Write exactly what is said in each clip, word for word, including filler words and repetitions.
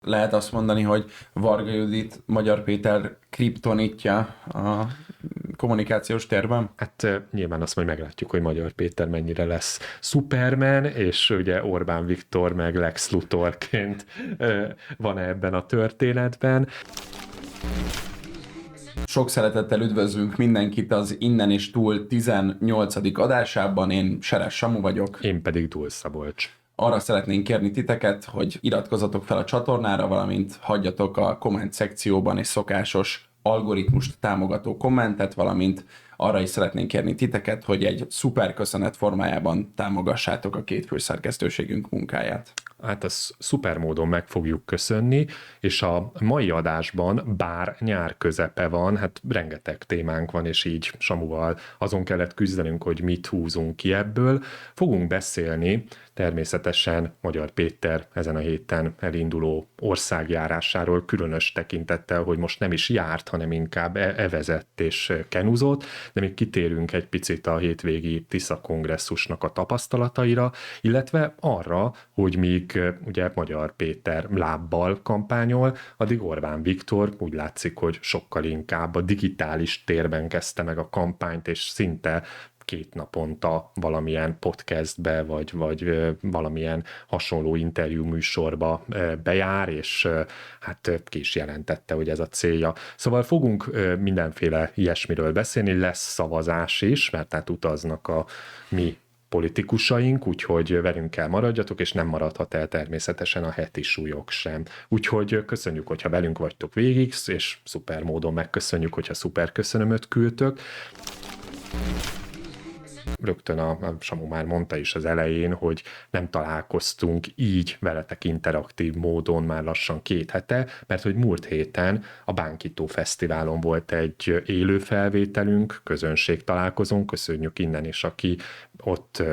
Lehet azt mondani, hogy Varga Judit, Magyar Péter kriptonitja a kommunikációs térben? Hát nyilván azt majd meglátjuk, hogy Magyar Péter mennyire lesz Superman, és ugye Orbán Viktor meg Lex Luthorként van ebben a történetben. Sok szeretettel üdvözlünk mindenkit az Innen és Túl tizennyolcadik adásában. Én Seres Samu vagyok. Én pedig Dúl Szabolcs. Arra szeretnénk kérni titeket, hogy iratkozzatok fel a csatornára, valamint hagyjatok a komment szekcióban egy szokásos algoritmust támogató kommentet, valamint arra is szeretnénk kérni titeket, hogy egy szuper köszönet formájában támogassátok a két főszerkesztőségünk munkáját. Hát ezt szuper módon meg fogjuk köszönni, és a mai adásban, bár nyár közepe van, hát rengeteg témánk van, és így Samuval azon kellett küzdenünk, hogy mit húzunk ki ebből. Fogunk beszélni természetesen Magyar Péter ezen a héten elinduló országjárásáról, különös tekintettel, hogy most nem is járt, hanem inkább evezett és kenuzott, de még kitérünk egy picit a hétvégi Tisza kongresszusnak a tapasztalataira, illetve arra, hogy míg ugye Magyar Péter lábbal kampányol, addig Orbán Viktor úgy látszik, hogy sokkal inkább a digitális térben kezdte meg a kampányt, és szinte két naponta valamilyen podcastbe, vagy, vagy valamilyen hasonló interjú műsorba bejár, és hát ki is jelentette, hogy ez a célja. Szóval fogunk mindenféle ilyesmiről beszélni, lesz szavazás is, mert hát utaznak a mi politikusaink, úgyhogy velünk kell maradjatok, és nem maradhat el természetesen a heti súlyok sem. Úgyhogy köszönjük, hogyha velünk vagytok végig, és szuper módon megköszönjük, hogyha szuper köszönömöt küldtök. Rögtön a, a Samu már mondta is az elején, hogy nem találkoztunk így veletek interaktív módon már lassan két hete, mert hogy múlt héten a Bánkító Fesztiválon volt egy élő felvételünk, közönség találkozónk, köszönjük innen is, aki ott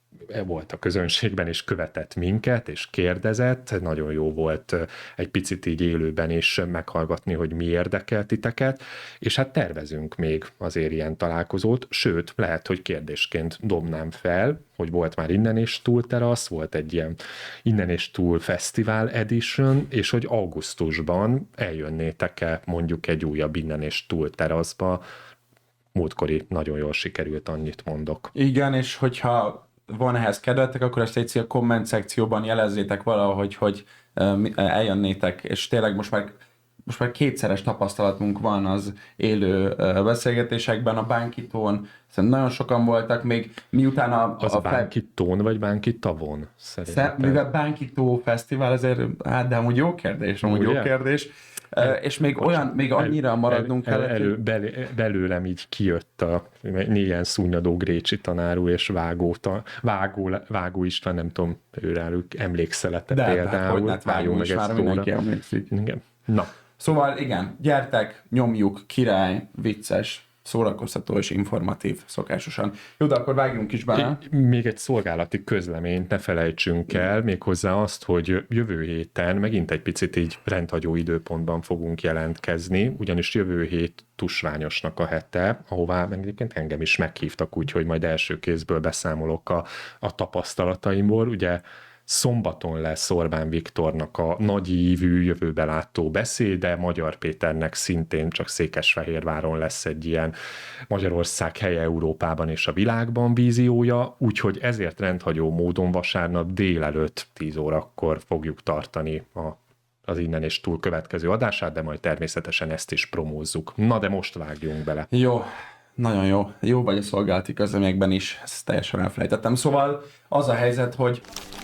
volt a közönségben, és követett minket, és kérdezett. Nagyon jó volt egy picit így élőben is meghallgatni, hogy mi érdekel titeket, és hát tervezünk még azért ilyen találkozót, sőt, lehet, hogy kérdésként dobnám fel, hogy volt már Innen és Túl terasz, volt egy ilyen Innen és Túl Fesztivál Edition, és hogy augusztusban eljönnétek-e mondjuk egy újabb Innen és Túl teraszba. Múltkori nagyon jól sikerült, annyit mondok. Igen, és hogyha van ehhez kedvetek, akkor ezt egy a komment szekcióban jelezzétek valahogy, hogy eljönnétek, és tényleg most már, most már kétszeres tapasztalatunk van az élő beszélgetésekben, a Bánkitón, szerintem nagyon sokan voltak, még miután a... Az a Bánkitón vagy Bánkitavon? Szerintem. Mivel Bánkitó Fesztivál, ezért, hát de amúgy jó kérdés, amúgy jó kérdés. El, és még olyan, még annyira el, maradnunk el, el, elő, bel, belőlem így kijött a ilyen szúnyadó Grécsi tanárú és Vágó, Vágó, Vágó István, nem tudom, őráluk emlékszelete de, például. De, Vágó meg is már mindenki emlékszik. Igen. Na. Szóval igen, gyertek, nyomjuk, király, vicces, szórakoztató és informatív szokásosan. Jó, de akkor vágjunk is bele. Még egy szolgálati közleményt ne felejtsünk el, méghozzá azt, hogy jövő héten megint egy picit így rendhagyó időpontban fogunk jelentkezni, ugyanis jövő hét tusványosnak a hete, ahová egyébként engem is meghívtak, úgyhogy majd első kézből beszámolok a, a tapasztalataimból. Ugye szombaton lesz Orbán Viktornak a nagyívű, jövőbelátó beszéde, Magyar Péternek szintén csak Székesfehérváron lesz egy ilyen Magyarország helye Európában és a világban víziója, úgyhogy ezért rendhagyó módon vasárnap délelőtt tíz órakor fogjuk tartani a az Innen és Túl következő adását, de majd természetesen ezt is promózzuk. Na, de most vágjunk bele. Jó. Nagyon jó. Jó vagy a szolgálati közleményekben is, ezt teljesen elfelejtettem. Szóval az a helyzet, hogy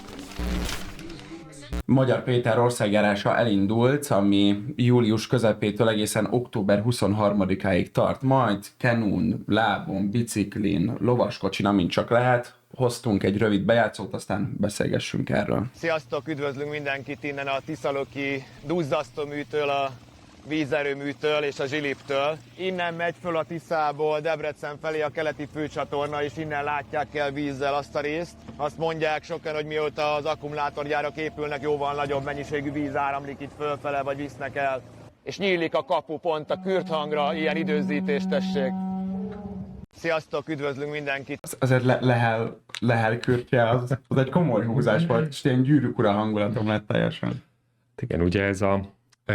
Magyar Péter országjárása elindult, ami július közepétől egészen október huszonharmadikáig tart, majd kenun, lábon, biciklin, lovaskocsin, amint csak lehet. Hoztunk egy rövid bejátszót, aztán beszélgessünk erről. Sziasztok, üdvözlünk mindenkit innen a Tiszaloki duzzasztóműtől, a vízerőműtől és a Zsiliptől. Innen megy föl a Tiszából Debrecen felé a keleti főcsatorna, és innen látják el vízzel azt a részt. Azt mondják sokan, hogy mióta az akkumulátorgyárak épülnek, jóval nagyobb mennyiségű víz áramlik itt fölfele, vagy visznek el. És nyílik a kapu pont a kürthangra, ilyen időzítést tessék. Sziasztok, üdvözlünk mindenkit! Az, azért le, lehel, lehel kürtje, az, az egy komoly húzás volt, és ilyen gyűrűk ura hangulatom lett teljesen. Igen, ugye ez a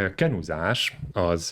kenuzás az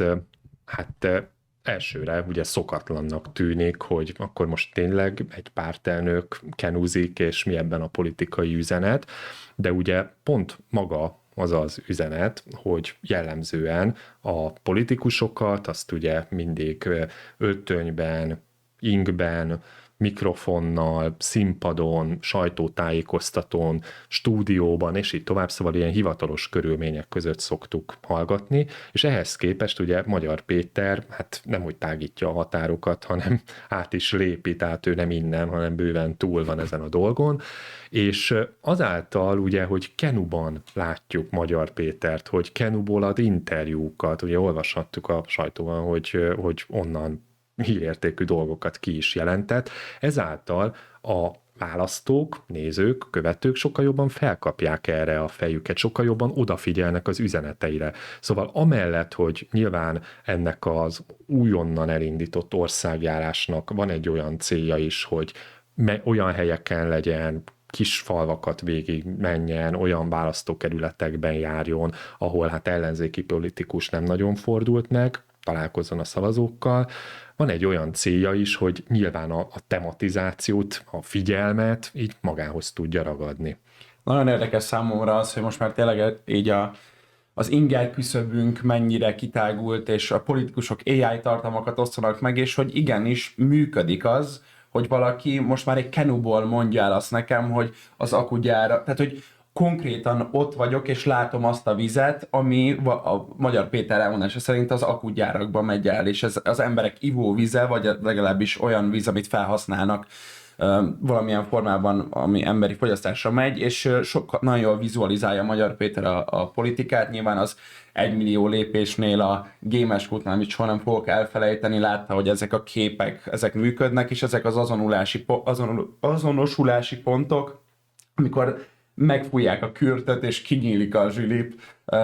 hát elsőre ugye szokatlannak tűnik, hogy akkor most tényleg egy pártelnök kenúzik, és mi ebben a politikai üzenet, de ugye pont maga az az üzenet, hogy jellemzően a politikusokat azt ugye mindig öltönyben, ingben, mikrofonnal, színpadon, sajtótájékoztatón, stúdióban, és így tovább, szóval ilyen hivatalos körülmények között szoktuk hallgatni, és ehhez képest ugye Magyar Péter hát nem úgy tágítja a határokat, hanem át is lépi, tehát ő nem innen, hanem bőven túl van ezen a dolgon, és azáltal ugye, hogy Kenuban látjuk Magyar Pétert, hogy Kenuból ad interjúkat, ugye olvashattuk a sajtóban, hogy, hogy onnan hírértékű dolgokat ki is jelentett. Ezáltal a választók, nézők, követők sokkal jobban felkapják erre a fejüket, sokkal jobban odafigyelnek az üzeneteire. Szóval amellett, hogy nyilván ennek az újonnan elindított országjárásnak van egy olyan célja is, hogy olyan helyeken legyen, kis falvakat végig menjen, olyan választókerületekben járjon, ahol hát ellenzéki politikus nem nagyon fordult meg, találkozzon a szavazókkal. Van egy olyan célja is, hogy nyilván a, a tematizációt, a figyelmet így magához tudja ragadni. Nagyon érdekes számomra az, hogy most már tényleg így a, az inger küszöbünk mennyire kitágult, és a politikusok á i tartalmakat osztanak meg, és hogy igenis működik az, hogy valaki most már egy Kenuból mondja el azt nekem, hogy az akugyára, tehát hogy konkrétan ott vagyok, és látom azt a vizet, ami a Magyar Péter elmondása szerint az akugyárakba megy el, és ez az emberek ivóvize, vagy legalábbis olyan víz, amit felhasználnak valamilyen formában, ami emberi fogyasztásra megy, és sokkal, nagyon jól vizualizálja Magyar Péter a, a politikát. Nyilván az egymillió lépésnél a Gémes kútnál, amit soha nem fogok elfelejteni, látta, hogy ezek a képek, ezek működnek, és ezek az azonulási, azon, azonosulási pontok, amikor megfújják a kürtöt, és kinyílik a zsilip,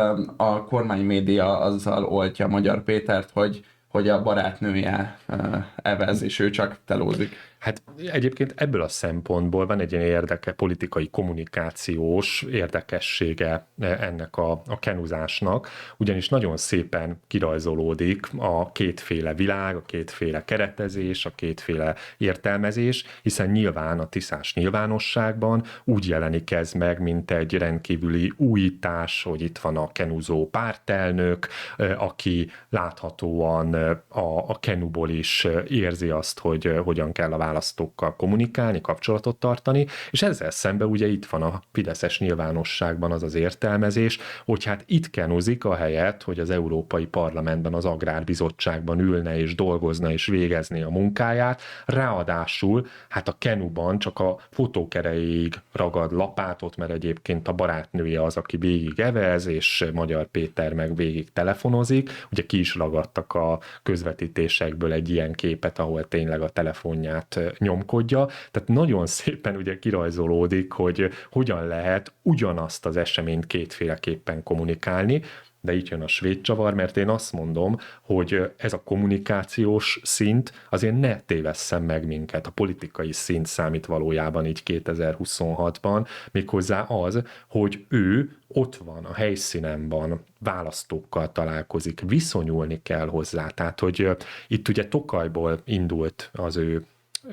a kormánymédia azzal oltja Magyar Pétert, hogy, hogy a barátnője evez, és ő csak telózik. Hát egyébként ebből a szempontból van egy ilyen érdeke, politikai kommunikációs érdekessége ennek a, a kenuzásnak, ugyanis nagyon szépen kirajzolódik a kétféle világ, a kétféle keretezés, a kétféle értelmezés, hiszen nyilván a tiszás nyilvánosságban úgy jelenik ez meg, mint egy rendkívüli újítás, hogy itt van a kenuzó pártelnök, aki láthatóan a, a kenuból is érzi azt, hogy hogyan kell a választókkal kommunikálni, kapcsolatot tartani, és ezzel szemben ugye itt van a fideszes nyilvánosságban az az értelmezés, hogy hát itt kenuzik a helyet, hogy az Európai Parlamentben, az Agrárbizottságban ülne és dolgozna és végezné a munkáját, ráadásul hát a kenuban csak a fotók erejéig ragad lapátot, mert egyébként a barátnője az, aki végig evez, és Magyar Péter meg végig telefonozik, ugye ki is ragadtak a közvetítésekből egy ilyen képet, ahol tényleg a telefonját nyomkodja, tehát nagyon szépen ugye kirajzolódik, hogy hogyan lehet ugyanazt az eseményt kétféleképpen kommunikálni, de itt jön a svéd csavar, mert én azt mondom, hogy ez a kommunikációs szint azért ne tévesszen meg minket. A politikai szint számít valójában így kétezer-huszonhatban, méghozzá az, hogy ő ott van, a helyszínen van, választókkal találkozik, viszonyulni kell hozzá. Tehát, hogy itt ugye Tokajból indult az ő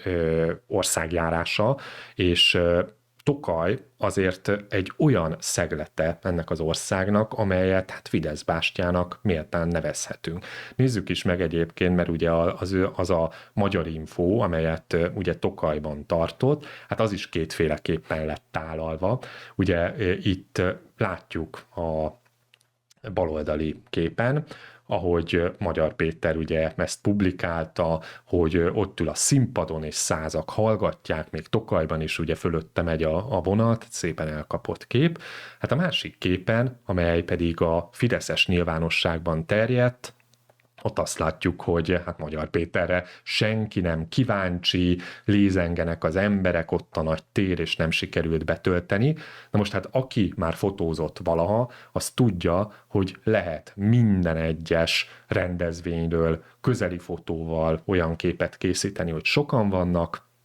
országjárása, és Tokaj azért egy olyan szeglete ennek az országnak, amelyet hát Fidesz bástyának méltán nevezhetünk. Nézzük is meg egyébként, mert ugye az, az a Magyar Info, amelyet ugye Tokajban tartott, hát az is kétféleképpen lett tálalva. Ugye itt látjuk a baloldali képen, ahogy Magyar Péter ugye ezt publikálta, hogy ott ül a színpadon és százak hallgatják, még Tokajban is ugye fölötte megy a, a vonat, szépen elkapott kép. Hát a másik képen, amely pedig a fideszes nyilvánosságban terjedt, ott azt látjuk, hogy hát Magyar Péterre senki nem kíváncsi, lézengenek az emberek, ott a nagy tér, és nem sikerült betölteni. Na most hát aki már fotózott valaha, az tudja, hogy lehet minden egyes rendezvényről közeli fotóval olyan képet készíteni, hogy sokan vannak,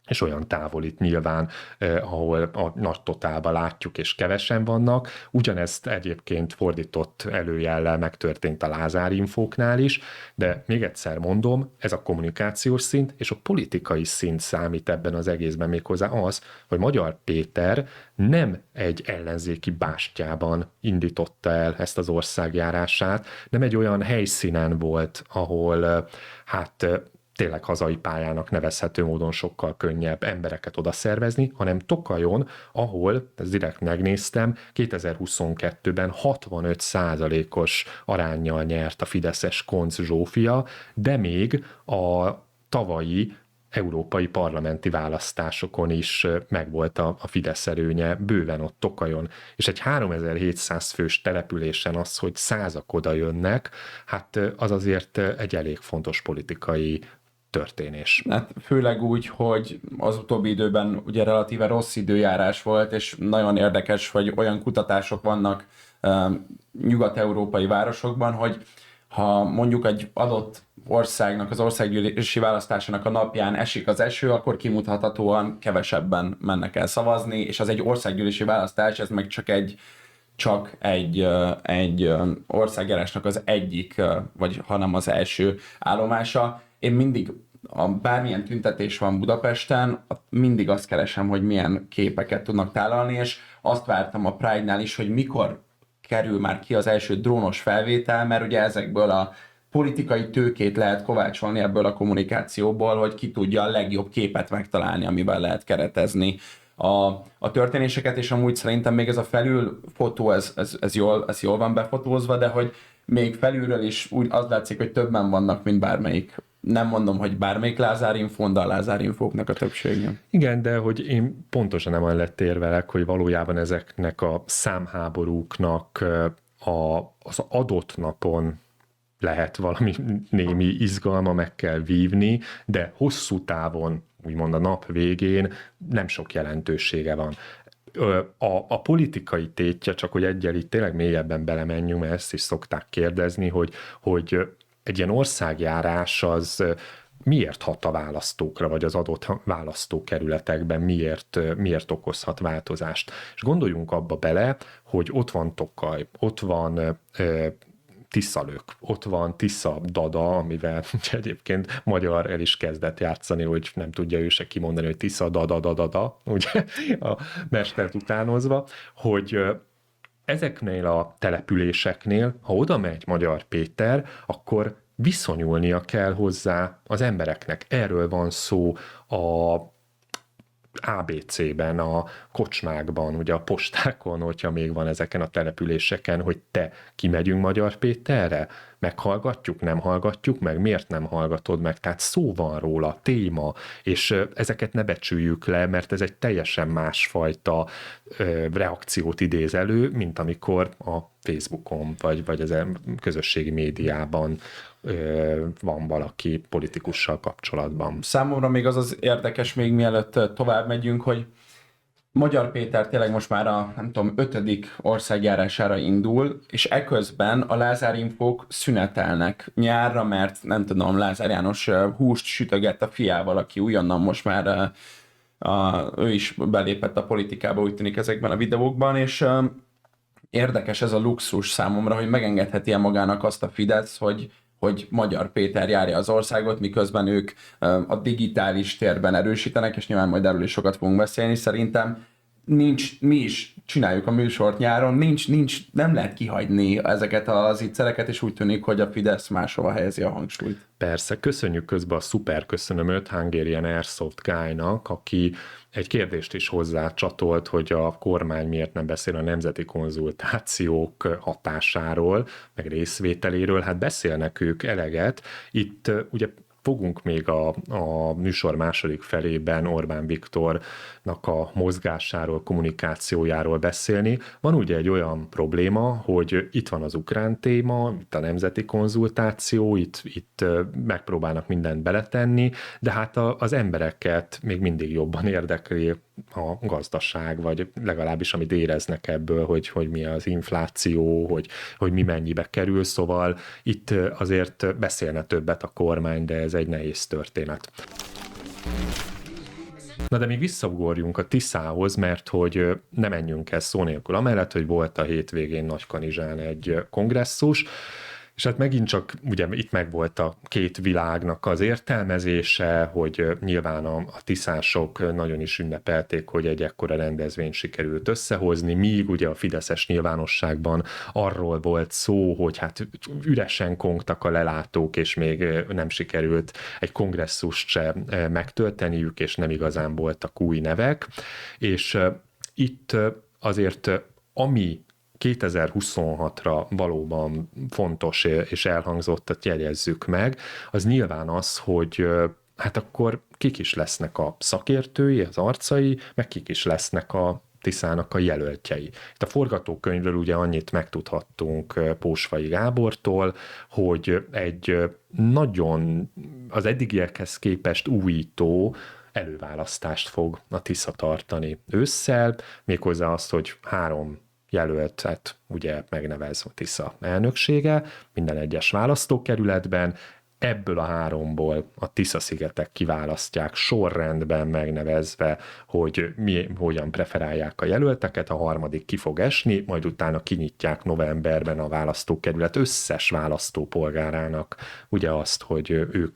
és olyan távol itt nyilván, eh, ahol a nagy totálban látjuk, és kevesen vannak. Ugyanezt egyébként fordított előjellel megtörtént a Lázár infóknál is, de még egyszer mondom, ez a kommunikációs szint és a politikai szint számít ebben az egészben, méghozzá az, hogy Magyar Péter nem egy ellenzéki bástyában indította el ezt az országjárását, nem egy olyan helyszínen volt, ahol eh, hát eh, tényleg hazai pályának nevezhető módon sokkal könnyebb embereket oda szervezni, hanem Tokajon, ahol, ezt direkt megnéztem, kétezer-huszonkettőben hatvanöt százalékos aránnyal nyert a fideszes Koncz Zsófia, de még a tavalyi európai parlamenti választásokon is megvolt a, a Fidesz erőnye, bőven ott Tokajon. És egy háromezer-hétszáz fős településen az, hogy százak oda jönnek, hát az azért egy elég fontos politikai történés. Hát főleg úgy, hogy az utóbbi időben ugye relatíve rossz időjárás volt, és nagyon érdekes, hogy olyan kutatások vannak um, nyugat-európai városokban, hogy ha mondjuk egy adott országnak, az országgyűlési választásának a napján esik az eső, akkor kimutathatóan kevesebben mennek el szavazni, és az egy országgyűlési választás, ez meg csak egy csak egy, egy országjárásnak az egyik, vagy hanem az első állomása. Én mindig, a bármilyen tüntetés van Budapesten, mindig azt keresem, hogy milyen képeket tudnak tálalni, és azt vártam a Pride-nál is, hogy mikor kerül már ki az első drónos felvétel, mert ugye ezekből a politikai tőkét lehet kovácsolni ebből a kommunikációból, hogy ki tudja a legjobb képet megtalálni, amivel lehet keretezni a, a történéseket, és amúgy szerintem még ez a felül fotó, ez, ez, ez, jól, ez jól van befotózva, de hogy még felülről is úgy az látszik, hogy többen vannak, mint bármelyik. Nem mondom, hogy bármelyik Lázár infón, de a Lázár infóknak a többsége. Igen, de hogy én pontosan nem lett érvelek, hogy valójában ezeknek a számháborúknak a, az adott napon lehet valami némi izgalma, meg kell vívni, de hosszú távon, úgymond a nap végén nem sok jelentősége van. A, a politikai tétje, csak hogy egyel itt tényleg mélyebben belemenjünk, mert ezt is szokták kérdezni, hogy, hogy egy ilyen országjárás az miért hat a választókra, vagy az adott választókerületekben miért, miért okozhat változást. És gondoljunk abba bele, hogy ott van Tokaj, ott van Tiszalök, ott van Tisza Dada, amivel egyébként magyar el is kezdett játszani, hogy nem tudja ő se kimondani, hogy Tisza Dada Dada Dada, ugye a mestert utánozva, hogy ezeknél a településeknél, ha oda megy Magyar Péter, akkor viszonyulnia kell hozzá az embereknek. Erről van szó a á bé cében, a kocsmákban, ugye a postákon, hogyha még van ezeken a településeken, hogy te kimegyünk Magyar Péterre, meghallgatjuk, nem hallgatjuk meg, miért nem hallgatod meg, tehát szó van róla, téma, és ezeket ne becsüljük le, mert ez egy teljesen másfajta ö, reakciót idéz elő, mint amikor a Facebookon, vagy, vagy az közösségi médiában ö, van valaki politikussal kapcsolatban. Számomra még az az érdekes, még mielőtt tovább megyünk, hogy Magyar Péter tényleg most már a, nem tudom, ötödik országjárására indul, és eközben a Lázár infók szünetelnek nyárra, mert nem tudom, Lázár János húst sütögett a fiával, aki újonnan most már a, a, ő is belépett a politikába, úgy tűnik ezekben a videókban, és érdekes ez a luxus számomra, hogy megengedheti-e magának azt a Fidesz, hogy hogy Magyar Péter járja az országot, miközben ők a digitális térben erősítenek, és nyilván majd erről is sokat fogunk beszélni. Szerintem nincs, mi is csináljuk a műsort nyáron, nincs, nincs, nem lehet kihagyni ezeket az ígyszereket, és úgy tűnik, hogy a Fidesz máshova helyezi a hangsúlyt. Persze, köszönjük közben a szuper köszönömöt Hungarian Airsoft Guy-nak, aki egy kérdést is hozzá csatolt, hogy a kormány miért nem beszél a nemzeti konzultációk hatásáról, meg részvételéről. Hát beszélnek ők eleget. Itt ugye fogunk még a, a műsor második felében Orbán Viktornak a mozgásáról, kommunikációjáról beszélni. Van ugye egy olyan probléma, hogy itt van az ukrán téma, itt a nemzeti konzultáció, itt, itt megpróbálnak mindent beletenni, de hát a, az embereket még mindig jobban érdekli a gazdaság, vagy legalábbis amit éreznek ebből, hogy, hogy mi az infláció, hogy, hogy mi mennyibe kerül, szóval itt azért beszélne többet a kormány, de ez egy nehéz történet. Na de még visszaugorjunk a Tiszához, mert hogy ne menjünk el szó nélkül amellett, hogy volt a hétvégén Nagykanizsán egy kongresszus, és hát megint csak ugye itt megvolt a két világnak az értelmezése, hogy nyilván a, a tiszások nagyon is ünnepelték, hogy egy ekkora rendezvényt sikerült összehozni, míg ugye a fideszes nyilvánosságban arról volt szó, hogy hát üresen kongtak a lelátók, és még nem sikerült egy kongresszust se megtölteniük, és nem igazán voltak új nevek. És itt azért ami kétezer-huszonhatra valóban fontos és elhangzottat jegyezzük meg, az nyilván az, hogy hát akkor kik is lesznek a szakértői, az arcai, meg kik is lesznek a Tiszának a jelöltjei. Itt a forgatókönyvről ugye annyit megtudhattunk Pósvai Gábortól, hogy egy nagyon az eddigiekhez képest újító előválasztást fog a Tisza tartani ősszel, méghozzá azt, hogy három jelöltet ugye megnevez a Tisza elnöksége minden egyes választókerületben, ebből a háromból a Tisza-szigetek kiválasztják sorrendben megnevezve, hogy mi, hogyan preferálják a jelölteket, a harmadik ki fog esni, majd utána kinyitják novemberben a választókerület összes választópolgárának ugye azt, hogy ők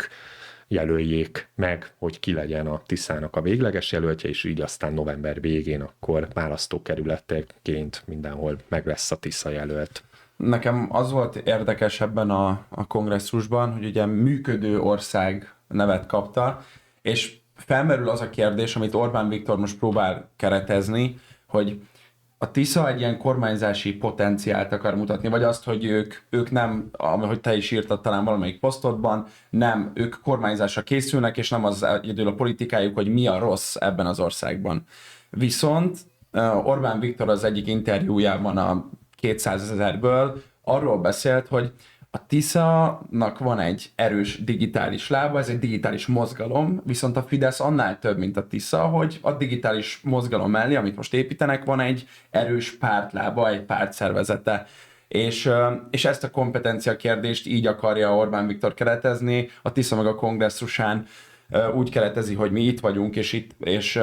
jelöljék meg, hogy ki legyen a Tiszának a végleges jelöltje, és így aztán november végén akkor választókerületeként mindenhol meg lesz a Tisza jelölt. Nekem az volt érdekes ebben a, a kongresszusban, hogy ugye működő ország nevet kapta, és felmerül az a kérdés, amit Orbán Viktor most próbál keretezni, hogy a Tisza egy ilyen kormányzási potenciált akar mutatni, vagy azt, hogy ők, ők nem, ahogy te is írtad talán valamelyik posztodban, nem, ők kormányzásra készülnek, és nem az egyedül a politikájuk, hogy mi a rossz ebben az országban. Viszont Orbán Viktor az egyik interjújában a kétszázezerből arról beszélt, hogy a Tisza-nak van egy erős digitális lába, ez egy digitális mozgalom, viszont a Fidesz annál több, mint a Tisza, hogy a digitális mozgalom mellé, amit most építenek, van egy erős pártlába, egy pártszervezete. És, és ezt a kompetencia kérdést így akarja Orbán Viktor keretezni, a Tisza meg a kongresszusán úgy keretezi, hogy mi itt vagyunk, és itt, és,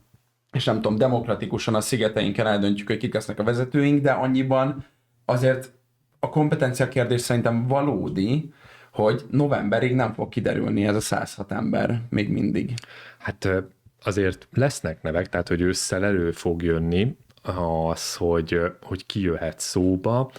és nem tudom, demokratikusan a szigeteinken eldöntjük, hogy kik lesznek a vezetőink, de annyiban azért a kompetencia kérdés szerintem valódi, hogy novemberig nem fog kiderülni ez a száz hat ember még mindig. Hát azért lesznek nevek, tehát hogy ősszel elő fog jönni az, hogy, hogy ki jöhet szóba,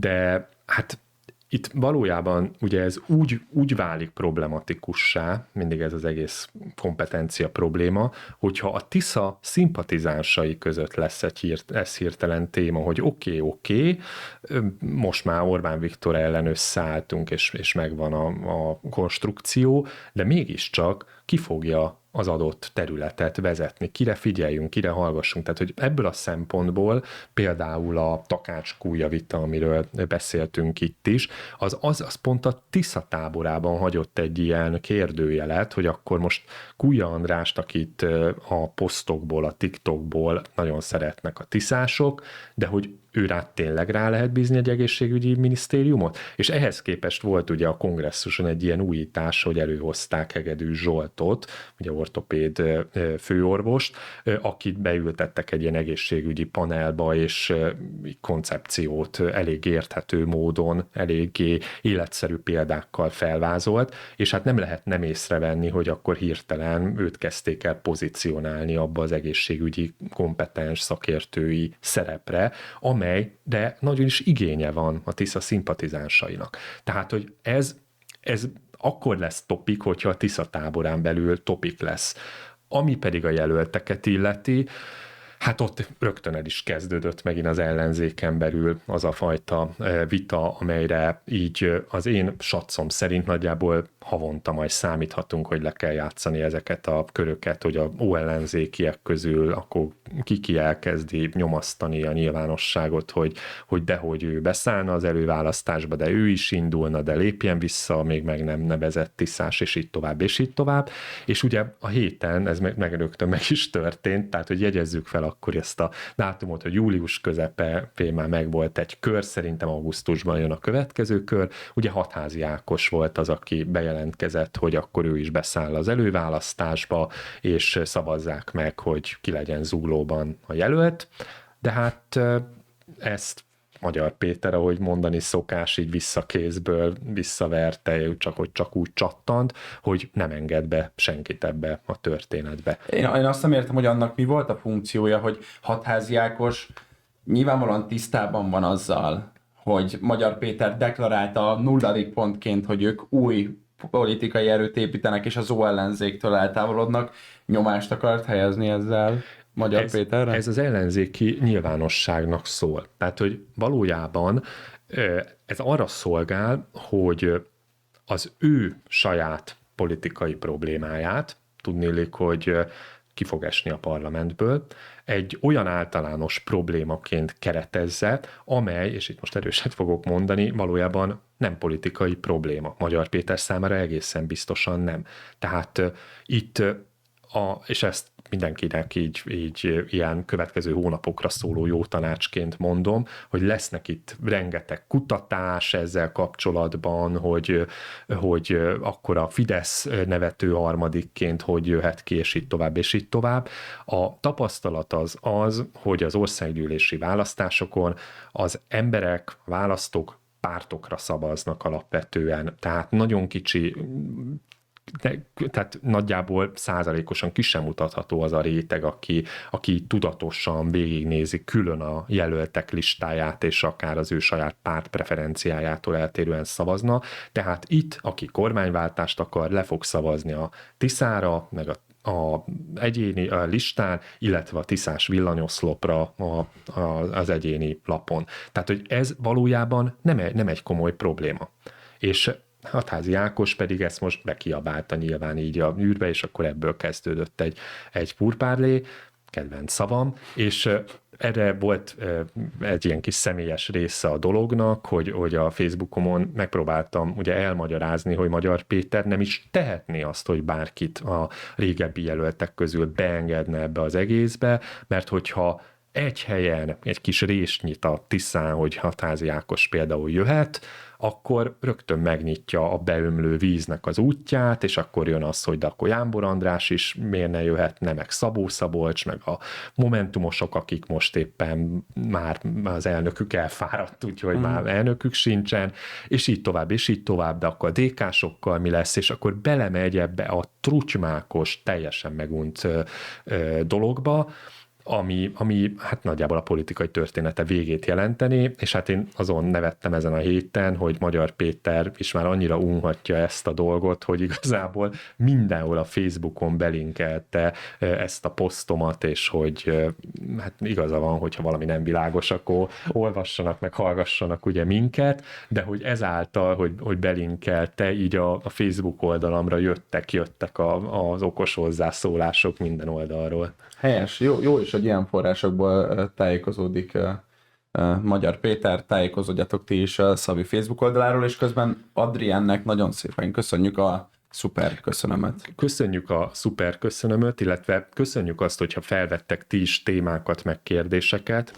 de hát itt valójában ugye ez úgy, úgy válik problematikussá, mindig ez az egész kompetencia probléma, hogyha a Tisza szimpatizánsai között lesz egy hírt, ez hirtelen téma, hogy oké, okay, oké, okay, most már Orbán Viktor ellen összeálltunk, és, és megvan a, a konstrukció, de mégiscsak ki fogja az adott területet vezetni, kire figyeljünk, kire hallgassunk. Tehát, hogy ebből a szempontból például a Takács-Kúja vita, amiről beszéltünk itt is, az, az, az pont a Tisza táborában hagyott egy ilyen kérdőjelet, hogy akkor most Kúja Andrást, akit a posztokból, a TikTokból nagyon szeretnek a tiszások, de hogy ő rá tényleg rá lehet bízni egy egészségügyi minisztériumot? És ehhez képest volt ugye a kongresszuson egy ilyen újítás, hogy előhozták Hegedű Zsoltot, ugye ortopéd főorvost, akit beültettek egy ilyen egészségügyi panelba, és koncepciót elég érthető módon, eléggé életszerű példákkal felvázolt, és hát nem lehet nem észrevenni, hogy akkor hirtelen őt kezdték el pozícionálni abba az egészségügyi kompetens szakértői szerepre, amely de nagyon is igénye van a Tisza szimpatizánsainak. Tehát, hogy ez, ez akkor lesz topik, hogyha a Tisza táborán belül topik lesz. Ami pedig a jelölteket illeti, hát ott rögtön el is kezdődött megint az ellenzéken belül az a fajta vita, amelyre így az én satszom szerint nagyjából havonta majd számíthatunk, hogy le kell játszani ezeket a köröket, hogy a óellenzékiek közül akkor ki-ki elkezdi nyomasztani a nyilvánosságot, hogy, hogy dehogy ő beszállna az előválasztásba, de ő is indulna, de lépjen vissza, még meg nem nevezett tiszás, és így tovább, és így tovább. És ugye a héten ez meg, meg rögtön meg is történt, tehát hogy jegyezzük fel akkor ezt a dátumot, hogy július közepe már megvolt egy kör, szerintem augusztusban jön a következő kör. Ugye Hatházi Ákos volt az, aki bejelentkezett, hogy akkor ő is beszáll az előválasztásba, és szavazzák meg, hogy ki legyen Zuglóban a jelölt. De hát ezt Magyar Péter, ahogy mondani szokás, így visszakézből visszaverte, csak hogy csak úgy csattant, hogy nem enged be senkit ebbe a történetbe. Én, én azt nem értem, hogy annak mi volt a funkciója, hogy Hatházi Ákos nyilvánvalóan tisztában van azzal, hogy Magyar Péter deklarálta a nulladik pontként, hogy ők új politikai erőt építenek, és az óellenzéktől eltávolodnak. Nyomást akart helyezni ezzel Magyar ez, Péterre? Ez az ellenzéki nyilvánosságnak szól. Tehát, hogy valójában ez arra szolgál, hogy az ő saját politikai problémáját, tudnélik, hogy ki fog esni a parlamentből, egy olyan általános problémaként keretezze, amely, és itt most erőset fogok mondani, valójában nem politikai probléma. Magyar Péter számára egészen biztosan nem. Tehát uh, itt, uh, a, és ezt mindenkinek így, így ilyen következő hónapokra szóló jó tanácsként mondom, hogy lesznek itt rengeteg kutatás ezzel kapcsolatban, hogy, hogy akkor a Fidesz nevető harmadikként hogy jöhet ki, és így tovább, és így tovább. A tapasztalat az az, hogy az országgyűlési választásokon az emberek, a választók pártokra szavaznak alapvetően, tehát nagyon kicsi, de, tehát nagyjából százalékosan ki sem mutatható az a réteg, aki, aki tudatosan végignézi külön a jelöltek listáját, és akár az ő saját párt preferenciájától eltérően szavazna. Tehát itt, aki kormányváltást akar, le fog szavazni a Tiszára, meg a a egyéni a listán, illetve a tiszás villanyoszlopra a, a, az egyéni lapon. Tehát, hogy ez valójában nem egy, nem egy komoly probléma. És Hatházi Ákos pedig ezt most bekiabálta nyilván így a űrbe, és akkor ebből kezdődött egy, egy purpárlé, kedvenc szavam, és erre volt egy ilyen kis személyes része a dolognak, hogy, hogy a Facebookomon megpróbáltam ugye elmagyarázni, hogy Magyar Péter nem is tehetné azt, hogy bárkit a régebbi jelöltek közül beengedne ebbe az egészbe, mert hogyha egy helyen egy kis rést nyit a Tiszán, hogy Hatházi Ákos például jöhet, akkor rögtön megnyitja a beömlő víznek az útját, és akkor jön az, hogy de akkor Jámbor András is miért ne jöhetne, meg Szabó Szabolcs, meg a momentumosok, akik most éppen már az elnökük elfáradt, úgyhogy mm. már elnökük sincsen, és így tovább, és így tovább, de akkor a dé ká-sokkal mi lesz, és akkor belemegy ebbe a trutymákos, teljesen megunt ö, ö, dologba, Ami, ami hát nagyjából a politikai története végét jelenteni, és hát én azon nevettem ezen a héten, hogy Magyar Péter is már annyira unhatja ezt a dolgot, hogy igazából mindenhol a Facebookon belinkelte ezt a posztomat, és hogy hát igaza van, hogyha valami nem világos, akkor olvassanak, meg hallgassanak ugye minket, de hogy ezáltal, hogy, hogy belinkelte, így a, a Facebook oldalamra jöttek, jöttek a, az okos hozzászólások minden oldalról. Helyes, jó, jó is, hogy ilyen forrásokból tájékozódik Magyar Péter, tájékozódjatok ti is a Szabi Facebook oldaláról, és közben Adriennek nagyon szépen köszönjük a szuper köszönömet. Köszönjük a szuper köszönömöt, illetve köszönjük azt, hogyha felvettek ti is témákat, meg kérdéseket.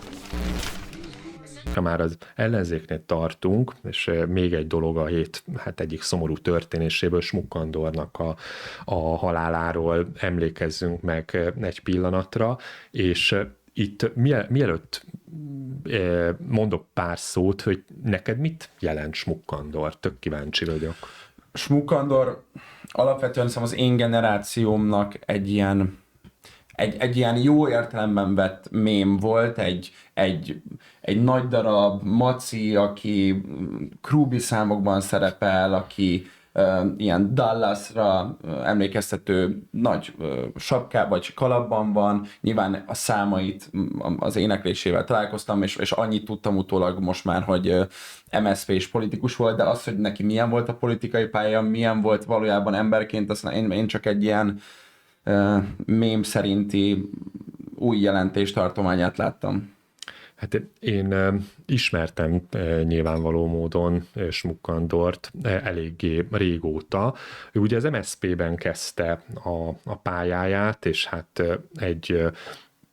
Ha már az ellenzéknél tartunk, és még egy dolog a hét hát egyik szomorú történéséből, Schmuck Andornak a, a haláláról emlékezzünk meg egy pillanatra, és itt mielőtt mondok pár szót, hogy neked mit jelent Schmuck Andor? Tök kíváncsi vagyok. Schmuck Andor alapvetően hiszem az én generációmnak egy ilyen Egy, egy ilyen jó értelemben vett mém volt, egy, egy, egy nagy darab maci, aki Krúbi számokban szerepel, aki uh, ilyen Dallasra uh, emlékeztető nagy uh, sapkában vagy kalapban van. Nyilván a számait az éneklésével találkoztam, és, és annyit tudtam utólag most már, hogy uh, em es zé pés politikus volt, de az, hogy neki milyen volt a politikai pálya, milyen volt valójában emberként, azt én, én csak egy ilyen Uh, mém szerinti új jelentéstartományát láttam. Hát én uh, ismertem uh, nyilvánvaló módon uh, Schmuck Andort uh, eléggé régóta. Ő ugye az em es zé pében kezdte a, a pályáját, és hát uh, egy uh,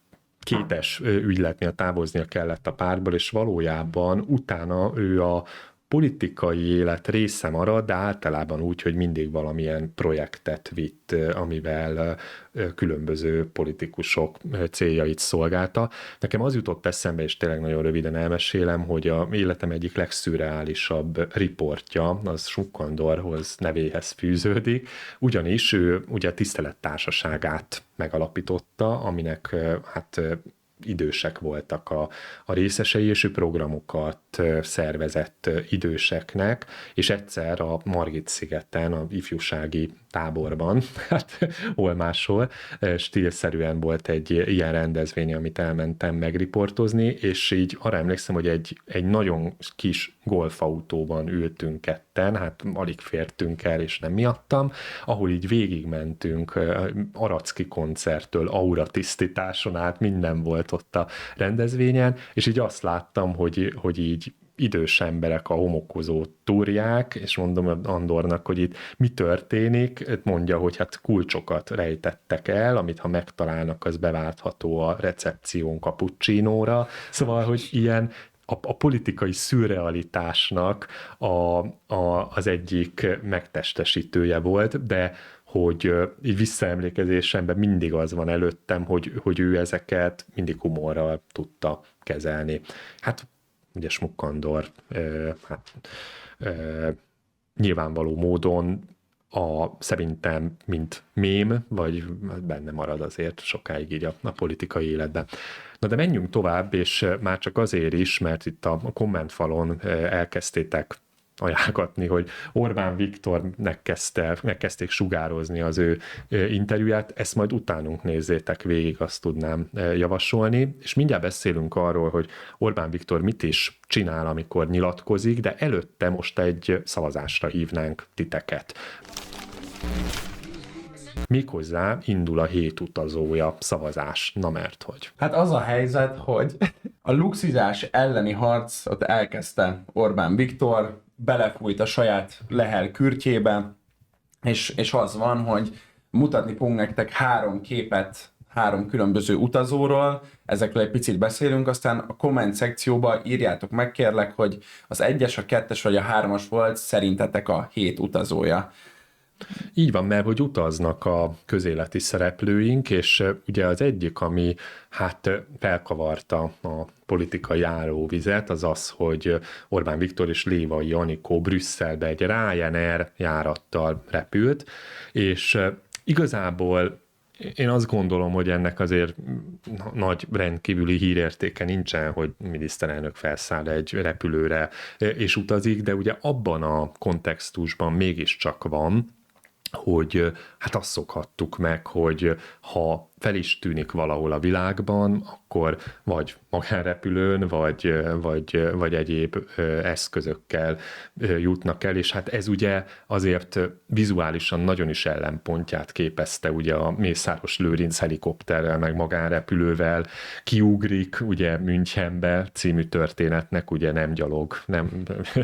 kétes ügyletnél távoznia kellett a pártból, és valójában utána ő a politikai élet része marad, de általában úgy, hogy mindig valamilyen projektet vitt, amivel különböző politikusok céljait szolgálta. Nekem az jutott eszembe, és tényleg nagyon röviden elmesélem, hogy a életem egyik legszürreálisabb riportja, az Smukkandorhoz nevéhez fűződik, ugyanis ő ugye a tisztelettársaságát megalapította, aminek hát idősek voltak a, a részesei, és ő programokat szervezett időseknek, és egyszer a Margit-szigeten, a ifjúsági táborban, hát hol máshol, stílszerűen volt egy ilyen rendezvény, amit elmentem megriportozni, és így arra emlékszem, hogy egy, egy nagyon kis golfautóban ültünk ketten, hát alig fértünk el, és nem miattam, ahol így végigmentünk Aracki koncerttől, aura tisztításon át, minden volt ott a rendezvényen, és így azt láttam, hogy, hogy így idős emberek a homokozót túrják, és mondom Andornak, hogy itt mi történik, mondja, hogy hát kulcsokat rejtettek el, amit ha megtalálnak, az beváltható a recepción cappuccinóra, szóval, hogy ilyen a, a politikai szürrealitásnak a, a, az egyik megtestesítője volt, de hogy így visszaemlékezésemben mindig az van előttem, hogy, hogy ő ezeket mindig humorral tudta kezelni. Hát ugye Smukkandor hát, nyilvánvaló módon a, szerintem, mint mém, vagy benne marad azért sokáig így a, a politikai életben. Na de menjünk tovább, és már csak azért is, mert itt a kommentfalon elkezdtétek ajánlgatni, hogy Orbán Viktornek kezdte, megkezdték sugározni az ő interjúját, ezt majd utánunk nézzétek végig, azt tudnám javasolni, és mindjárt beszélünk arról, hogy Orbán Viktor mit is csinál, amikor nyilatkozik, de előtte most egy szavazásra hívnánk titeket. Méghozzá indul a hét utazója szavazás. Na mert hogy? Hát az a helyzet, hogy a luxizás elleni harcot elkezdte Orbán Viktor, belefújt a saját Lehel kürtjébe, és, és az van, hogy mutatni fogunk nektek három képet, három különböző utazóról, ezekről egy picit beszélünk, aztán a komment szekcióba írjátok meg, kérlek, hogy az egyes, a kettes vagy a hármas volt szerintetek a hét utazója. Így van, mert hogy utaznak a közéleti szereplőink, és ugye az egyik, ami hát felkavarta a politikai járóvizet, az az, hogy Orbán Viktor és Lévai Anikó Brüsszelbe egy Ryanair járattal repült, és igazából én azt gondolom, hogy ennek azért nagy rendkívüli hírértéke nincsen, hogy miniszterelnök felszáll egy repülőre és utazik, de ugye abban a kontextusban mégiscsak van, hogy hát azt szokhattuk meg, hogy ha fel is tűnik valahol a világban, akkor vagy magánrepülőn, vagy, vagy, vagy egyéb eszközökkel jutnak el, és hát ez ugye azért vizuálisan nagyon is ellenpontját képezte ugye a Mészáros Lőrinc helikopterrel, meg magánrepülővel kiugrik ugye Münchenbe című történetnek, ugye nem gyalog, nem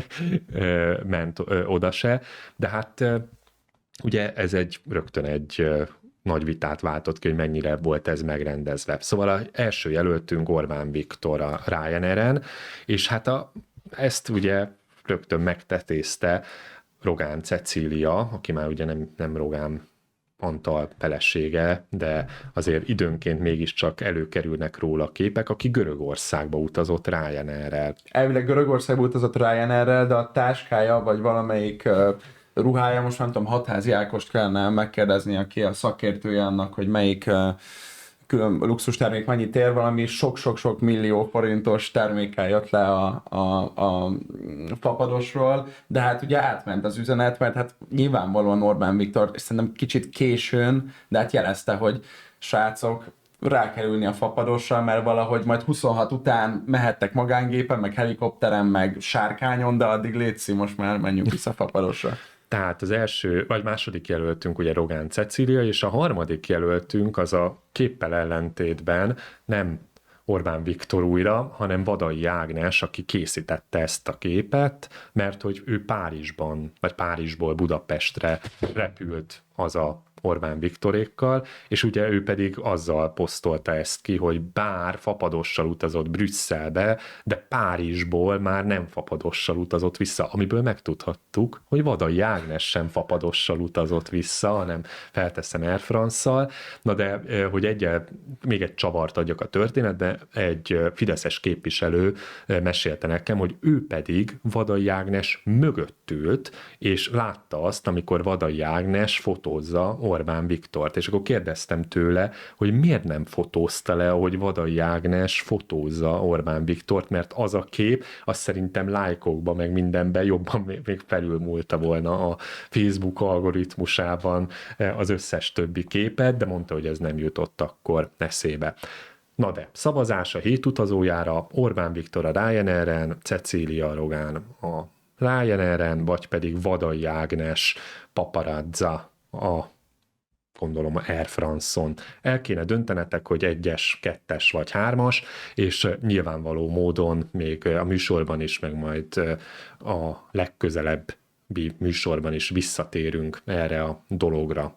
ment oda se, de hát ugye ez egy rögtön egy nagy vitát váltott ki, hogy mennyire volt ez megrendezve. Szóval az első jelöltünk Orbán Viktor a Ryanairen, és hát a, ezt ugye rögtön megtetézte Rogán Cecília, aki már ugye nem, nem Rogán Antal felesége, de azért időnként mégiscsak előkerülnek róla képek, aki Görögországba utazott Ryanairrel. Elvileg Görögországba utazott Ryanairrel, de a táskája, vagy valamelyik ruhája, most nem tudom, Hatházi Ákost kellene megkérdezni, aki a szakértője annak, hogy melyik uh, külön luxus termék mennyit ér, valami sok-sok-sok millió forintos termékkel jött le a, a, a Fapadosról, de hát ugye átment az üzenet, mert hát nyilvánvalóan Orbán Viktor, és szerintem kicsit későn, de hát jelezte, hogy srácok, rá kell ülni a Fapadosra, mert valahogy majd huszonhat után mehettek magángépen, meg helikopteren, meg sárkányon, de addig létszi, most már menjünk vissza Fapadosra. Tehát az első, vagy második jelöltünk ugye Rogán Cecília, és a harmadik jelöltünk az a képpel ellentétben nem Orbán Viktor újra, hanem Vadai Ágnes, aki készítette ezt a képet, mert hogy ő Párizsban, vagy Párizsból Budapestre repült az a Orbán Viktorékkal, és ugye ő pedig azzal posztolta ezt ki, hogy bár fapadossal utazott Brüsszelbe, de Párizsból már nem fapadossal utazott vissza, amiből megtudhattuk, hogy Vadai Ágnes sem fapadossal utazott vissza, hanem felteszem Air France-szal. Na de, hogy egyel, még egy csavart adjak a történetbe, egy fideszes képviselő mesélte nekem, hogy ő pedig Vadai Ágnes mögött ült, és látta azt, amikor Vadai Ágnes fotózza Orbán Viktort, és akkor kérdeztem tőle, hogy miért nem fotózta le, ahogy Vadai Ágnes fotózza Orbán Viktort, mert az a kép, az szerintem lájkokba, meg mindenben jobban még felülmúlta volna a Facebook algoritmusában az összes többi képet, de mondta, hogy ez nem jutott akkor eszébe. Na de, szavazás a hét utazójára, Orbán Viktor a Ryanair-en, Cecília Rogán a Ryanair-en, vagy pedig Vadai Ágnes paparazza a gondolom a Air France-on. El kéne döntenetek, hogy egyes, kettes vagy hármas, és nyilvánvaló módon még a műsorban is, meg majd a legközelebbi műsorban is visszatérünk erre a dologra.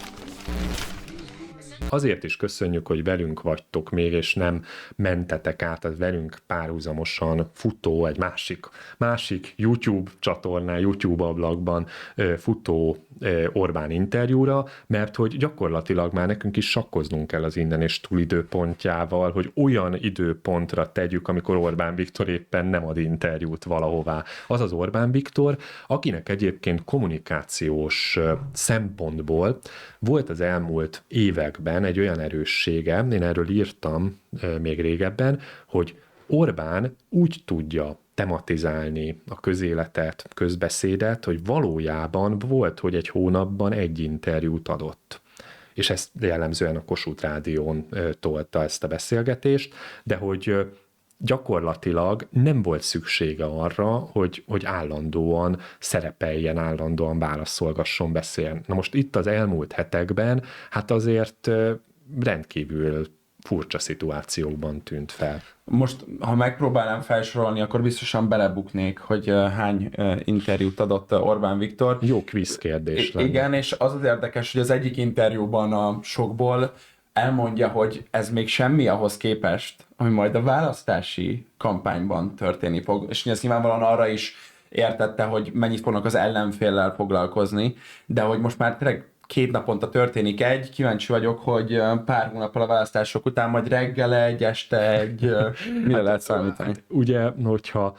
Azért is köszönjük, hogy velünk vagytok még, és nem mentetek át az velünk párhuzamosan futó, egy másik, másik YouTube csatornán, YouTube ablakban futó Orbán interjúra, mert hogy gyakorlatilag már nekünk is sakkoznunk kell az innen és túl időpontjával, hogy olyan időpontra tegyük, amikor Orbán Viktor éppen nem ad interjút valahová. Az az Orbán Viktor, akinek egyébként kommunikációs szempontból volt az elmúlt években egy olyan erőssége, én erről írtam még régebben, hogy Orbán úgy tudja tematizálni a közéletet, közbeszédet, hogy valójában volt, hogy egy hónapban egy interjút adott. És ezt jellemzően a Kossuth Rádión tolta ezt a beszélgetést, de hogy gyakorlatilag nem volt szüksége arra, hogy, hogy állandóan szerepeljen, állandóan válaszolgasson, beszéljen. Na most itt az elmúlt hetekben, hát azért rendkívül furcsa szituációkban tűnt fel. Most, ha megpróbálnám felsorolni, akkor biztosan belebuknék, hogy hány interjút adott Orbán Viktor. Jó kvíz kérdés I- Igen, és az az érdekes, hogy az egyik interjúban a sokból elmondja, hogy ez még semmi ahhoz képest, ami majd a választási kampányban történni fog. És ez nyilvánvalóan arra is értette, hogy mennyit fognak az ellenféllel foglalkozni, de hogy most már tényleg két naponta történik egy, kíváncsi vagyok, hogy pár hónappal a választások után majd reggel egy, este egy, mire hát, lehet számítani? Hát, ugye, hogyha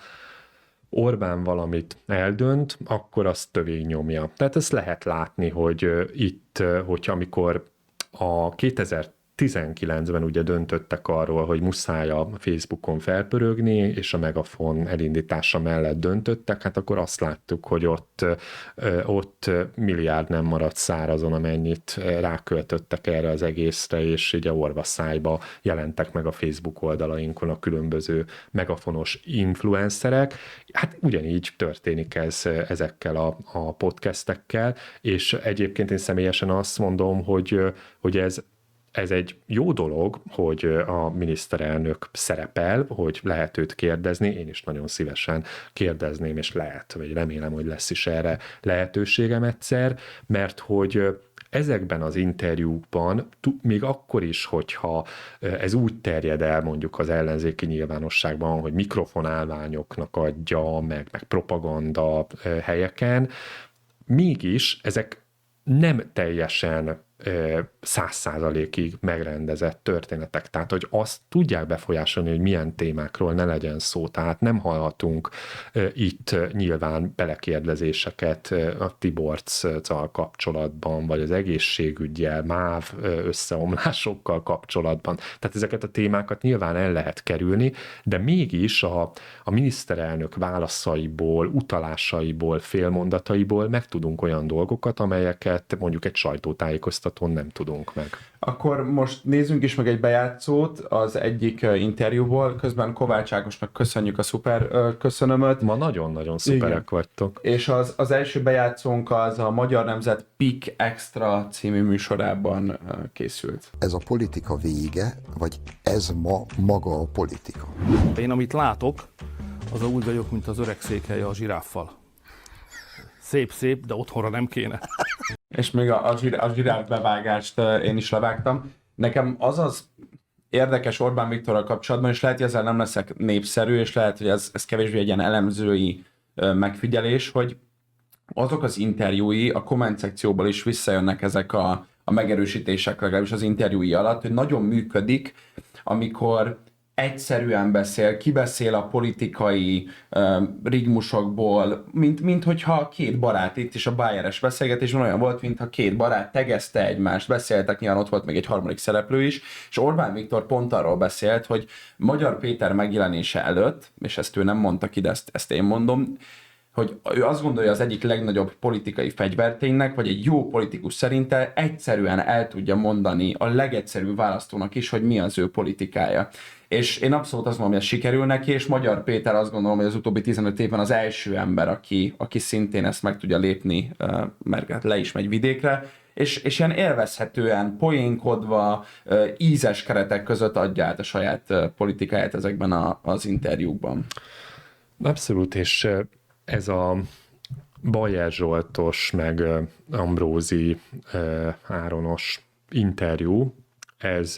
Orbán valamit eldönt, akkor azt tövény nyomja. Tehát ezt lehet látni, hogy itt, hogyha amikor a kétezer-tizenkilencben ugye döntöttek arról, hogy muszáj a Facebookon felpörögni, és a Megafon elindítása mellett döntöttek, hát akkor azt láttuk, hogy ott, ott milliárd nem maradt szárazon, amennyit ráköltöttek erre az egészre, és ugye orvaszájba jelentek meg a Facebook oldalainkon a különböző megafonos influencerek. Hát ugyanígy történik ez ezekkel a, a podcastekkel, és egyébként én személyesen azt mondom, hogy, hogy ez Ez egy jó dolog, hogy a miniszterelnök szerepel, hogy lehet őt kérdezni, én is nagyon szívesen kérdezném, és lehet, vagy remélem, hogy lesz is erre lehetőségem egyszer, mert hogy ezekben az interjúkban, még akkor is, hogyha ez úgy terjed el mondjuk az ellenzéki nyilvánosságban, hogy mikrofonálványoknak adja, meg, meg propaganda helyeken, mégis ezek nem teljesen száz százalékig megrendezett történetek. Tehát, hogy azt tudják befolyásolni, hogy milyen témákról ne legyen szó. Tehát nem hallhatunk itt nyilván belekérdezéseket a Tiborccal kapcsolatban, vagy az egészségüggyel, MÁV összeomlásokkal kapcsolatban. Tehát ezeket a témákat nyilván el lehet kerülni, de mégis a, a miniszterelnök válaszaiból, utalásaiból, félmondataiból megtudunk olyan dolgokat, amelyeket mondjuk egy sajtótájékoztatón nem tudunk meg. Akkor most nézzünk is meg egy bejátszót az egyik interjúból, közben Kovács Ágosnak köszönjük a szuper köszönömöt. Ma nagyon-nagyon szuperek Igen. vagytok. És az, az első bejátszónk az a Magyar Nemzet Pik Extra című műsorában készült. Ez a politika vége, vagy ez ma maga a politika? Én amit látok, az úgy vagyok, mint az öreg székhelye a zsiráffal. Szép-szép, de otthonra nem kéne. És még a, a, zsir, a zsiráf bevágást uh, én is levágtam. Nekem az az érdekes Orbán Viktorral kapcsolatban, és lehet, hogy ezzel nem leszek népszerű, és lehet, hogy ez, ez kevésbé egy ilyen elemzői uh, megfigyelés, hogy azok az interjúi, a komment szekcióból is visszajönnek ezek a, a megerősítések, legalábbis az interjúi alatt, hogy nagyon működik, amikor egyszerűen beszél, kibeszél a politikai uh, rigmusokból, mint, mint hogyha két barát, itt is a Bayeres beszélgetésben olyan volt, mintha két barát tegezte egymást, beszéltek, nyilván ott volt még egy harmadik szereplő is, és Orbán Viktor pont arról beszélt, hogy Magyar Péter megjelenése előtt, és ezt ő nem mondta ki, de ezt, ezt én mondom, hogy ő azt gondolja az egyik legnagyobb politikai fegyverténynek, vagy egy jó politikus szerinte egyszerűen el tudja mondani a legegyszerűbb választónak is, hogy mi az ő politikája. És én abszolút azt mondom, hogy ez sikerül neki, és Magyar Péter azt gondolom, hogy az utóbbi tizenöt évben az első ember, aki, aki szintén ezt meg tudja lépni, mert le is megy vidékre, és, és ilyen élvezhetően, poénkodva, ízes keretek között adja át a saját politikáját ezekben a, az interjúkban. Abszolút, és ez a Bajer Zsoltos, meg Ambrózi Áronos interjú, ez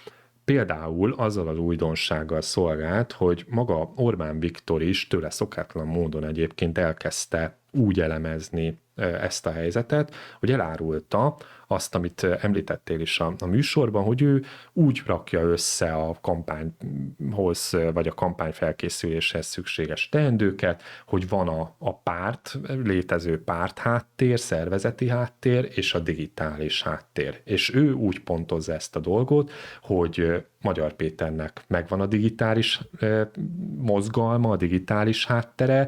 például azzal az újdonsággal szolgált, hogy maga Orbán Viktor is tőle szokatlan módon egyébként elkezdte úgy elemezni ezt a helyzetet, hogy elárulta azt, amit említettél is a, a műsorban, hogy ő úgy rakja össze a kampányhoz, vagy a kampányfelkészüléshez szükséges teendőket, hogy van a, a párt, létező párt háttér, szervezeti háttér, és a digitális háttér. És ő úgy pontozza ezt a dolgot, hogy Magyar Péternek megvan a digitális mozgalma, a digitális háttere,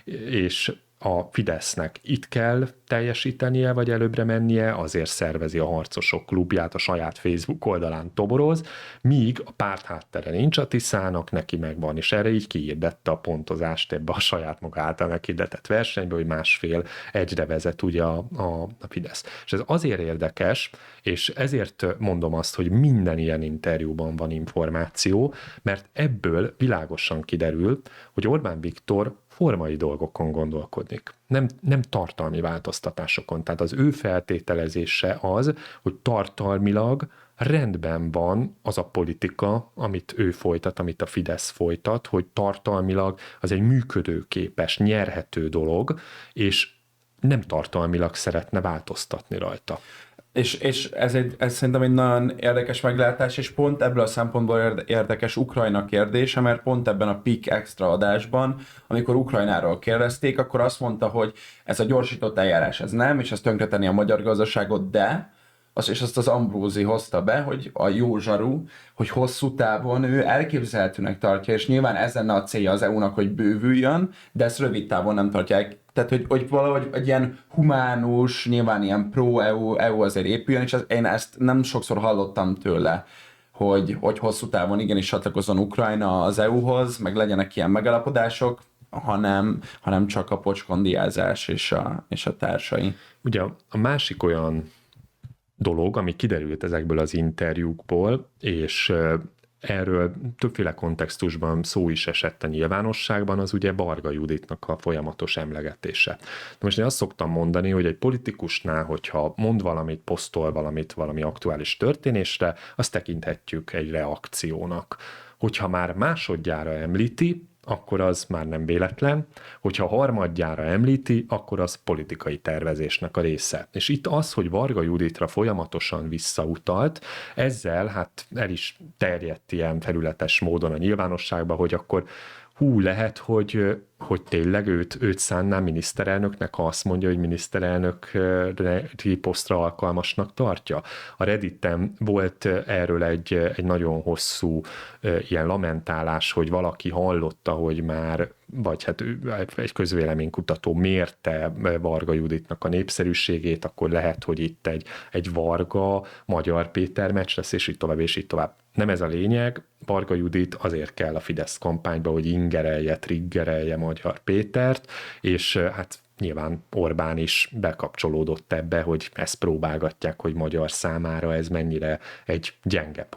és a Fidesznek itt kell teljesítenie, vagy előbbre mennie, azért szervezi a Harcosok klubját, a saját Facebook oldalán toboroz, míg a párt háttere nincs a Tiszának, neki megvan, és erre így kihirdette a pontozást ebbe a saját maga által meghirdetett versenybe, hogy másfél egyre vezet ugye a, a, a Fidesz. És ez azért érdekes, és ezért mondom azt, hogy minden ilyen interjúban van információ, mert ebből világosan kiderül, hogy Orbán Viktor formai dolgokon gondolkodik, nem, nem tartalmi változtatásokon. Tehát az ő feltételezése az, hogy tartalmilag rendben van az a politika, amit ő folytat, amit a Fidesz folytat, hogy tartalmilag az egy működőképes, nyerhető dolog, és nem tartalmilag szeretne változtatni rajta. És, és ez, egy, ez szerintem egy nagyon érdekes meglátás, és pont ebből a szempontból érdekes Ukrajna kérdése, mert pont ebben a Peak Extra adásban, amikor Ukrajnáról kérdezték, akkor azt mondta, hogy ez a gyorsított eljárás, ez nem, és ez tönkretenni a magyar gazdaságot, de, az, és azt az Ambrózi hozta be, hogy a jó zsaru, hogy hosszú távon ő elképzelhetőnek tartja, és nyilván ez lenne a célja az é u-nak, hogy bővüljön, de ezt rövid távon nem tartják. Tehát, hogy, hogy valahogy egy ilyen humánus, nyilván ilyen pro-é u, é u azért épüljön, és az, én ezt nem sokszor hallottam tőle, hogy, hogy hosszú távon igenis csatlakozzon Ukrajna az é u-hoz, meg legyenek ilyen megállapodások, hanem, hanem csak a pocskondiázás és a, és a társai. Ugye a másik olyan dolog, ami kiderült ezekből az interjúkból, és erről többféle kontextusban szó is esett a nyilvánosságban, az ugye Varga Juditnak a folyamatos emlegetése. De most én azt szoktam mondani, hogy egy politikusnál, hogyha mond valamit, posztol valamit, valami aktuális történésre, azt tekinthetjük egy reakciónak. Hogyha már másodjára említi, akkor az már nem véletlen, hogyha harmadjára említi, akkor az politikai tervezésnek a része. És itt az, hogy Varga Juditra folyamatosan visszautalt, ezzel hát el is terjedt ilyen felületes módon a nyilvánosságba, hogy akkor hú, lehet, hogy, hogy tényleg őt, őt szánná miniszterelnöknek, ha azt mondja, hogy miniszterelnöki posztra alkalmasnak tartja. A Redditen volt erről egy, egy nagyon hosszú ilyen lamentálás, hogy valaki hallotta, hogy már, vagy hát egy közvéleménykutató mérte Varga Juditnak a népszerűségét, akkor lehet, hogy itt egy, egy Varga, Magyar Péter meccs lesz, és így tovább, és így tovább. Nem ez a lényeg, Varga Judit azért kell a Fidesz kampányba, hogy ingerelje, triggerelje Magyar Pétert, és hát nyilván Orbán is bekapcsolódott ebbe, hogy ezt próbálgatják, hogy magyar számára ez mennyire egy gyenge pont.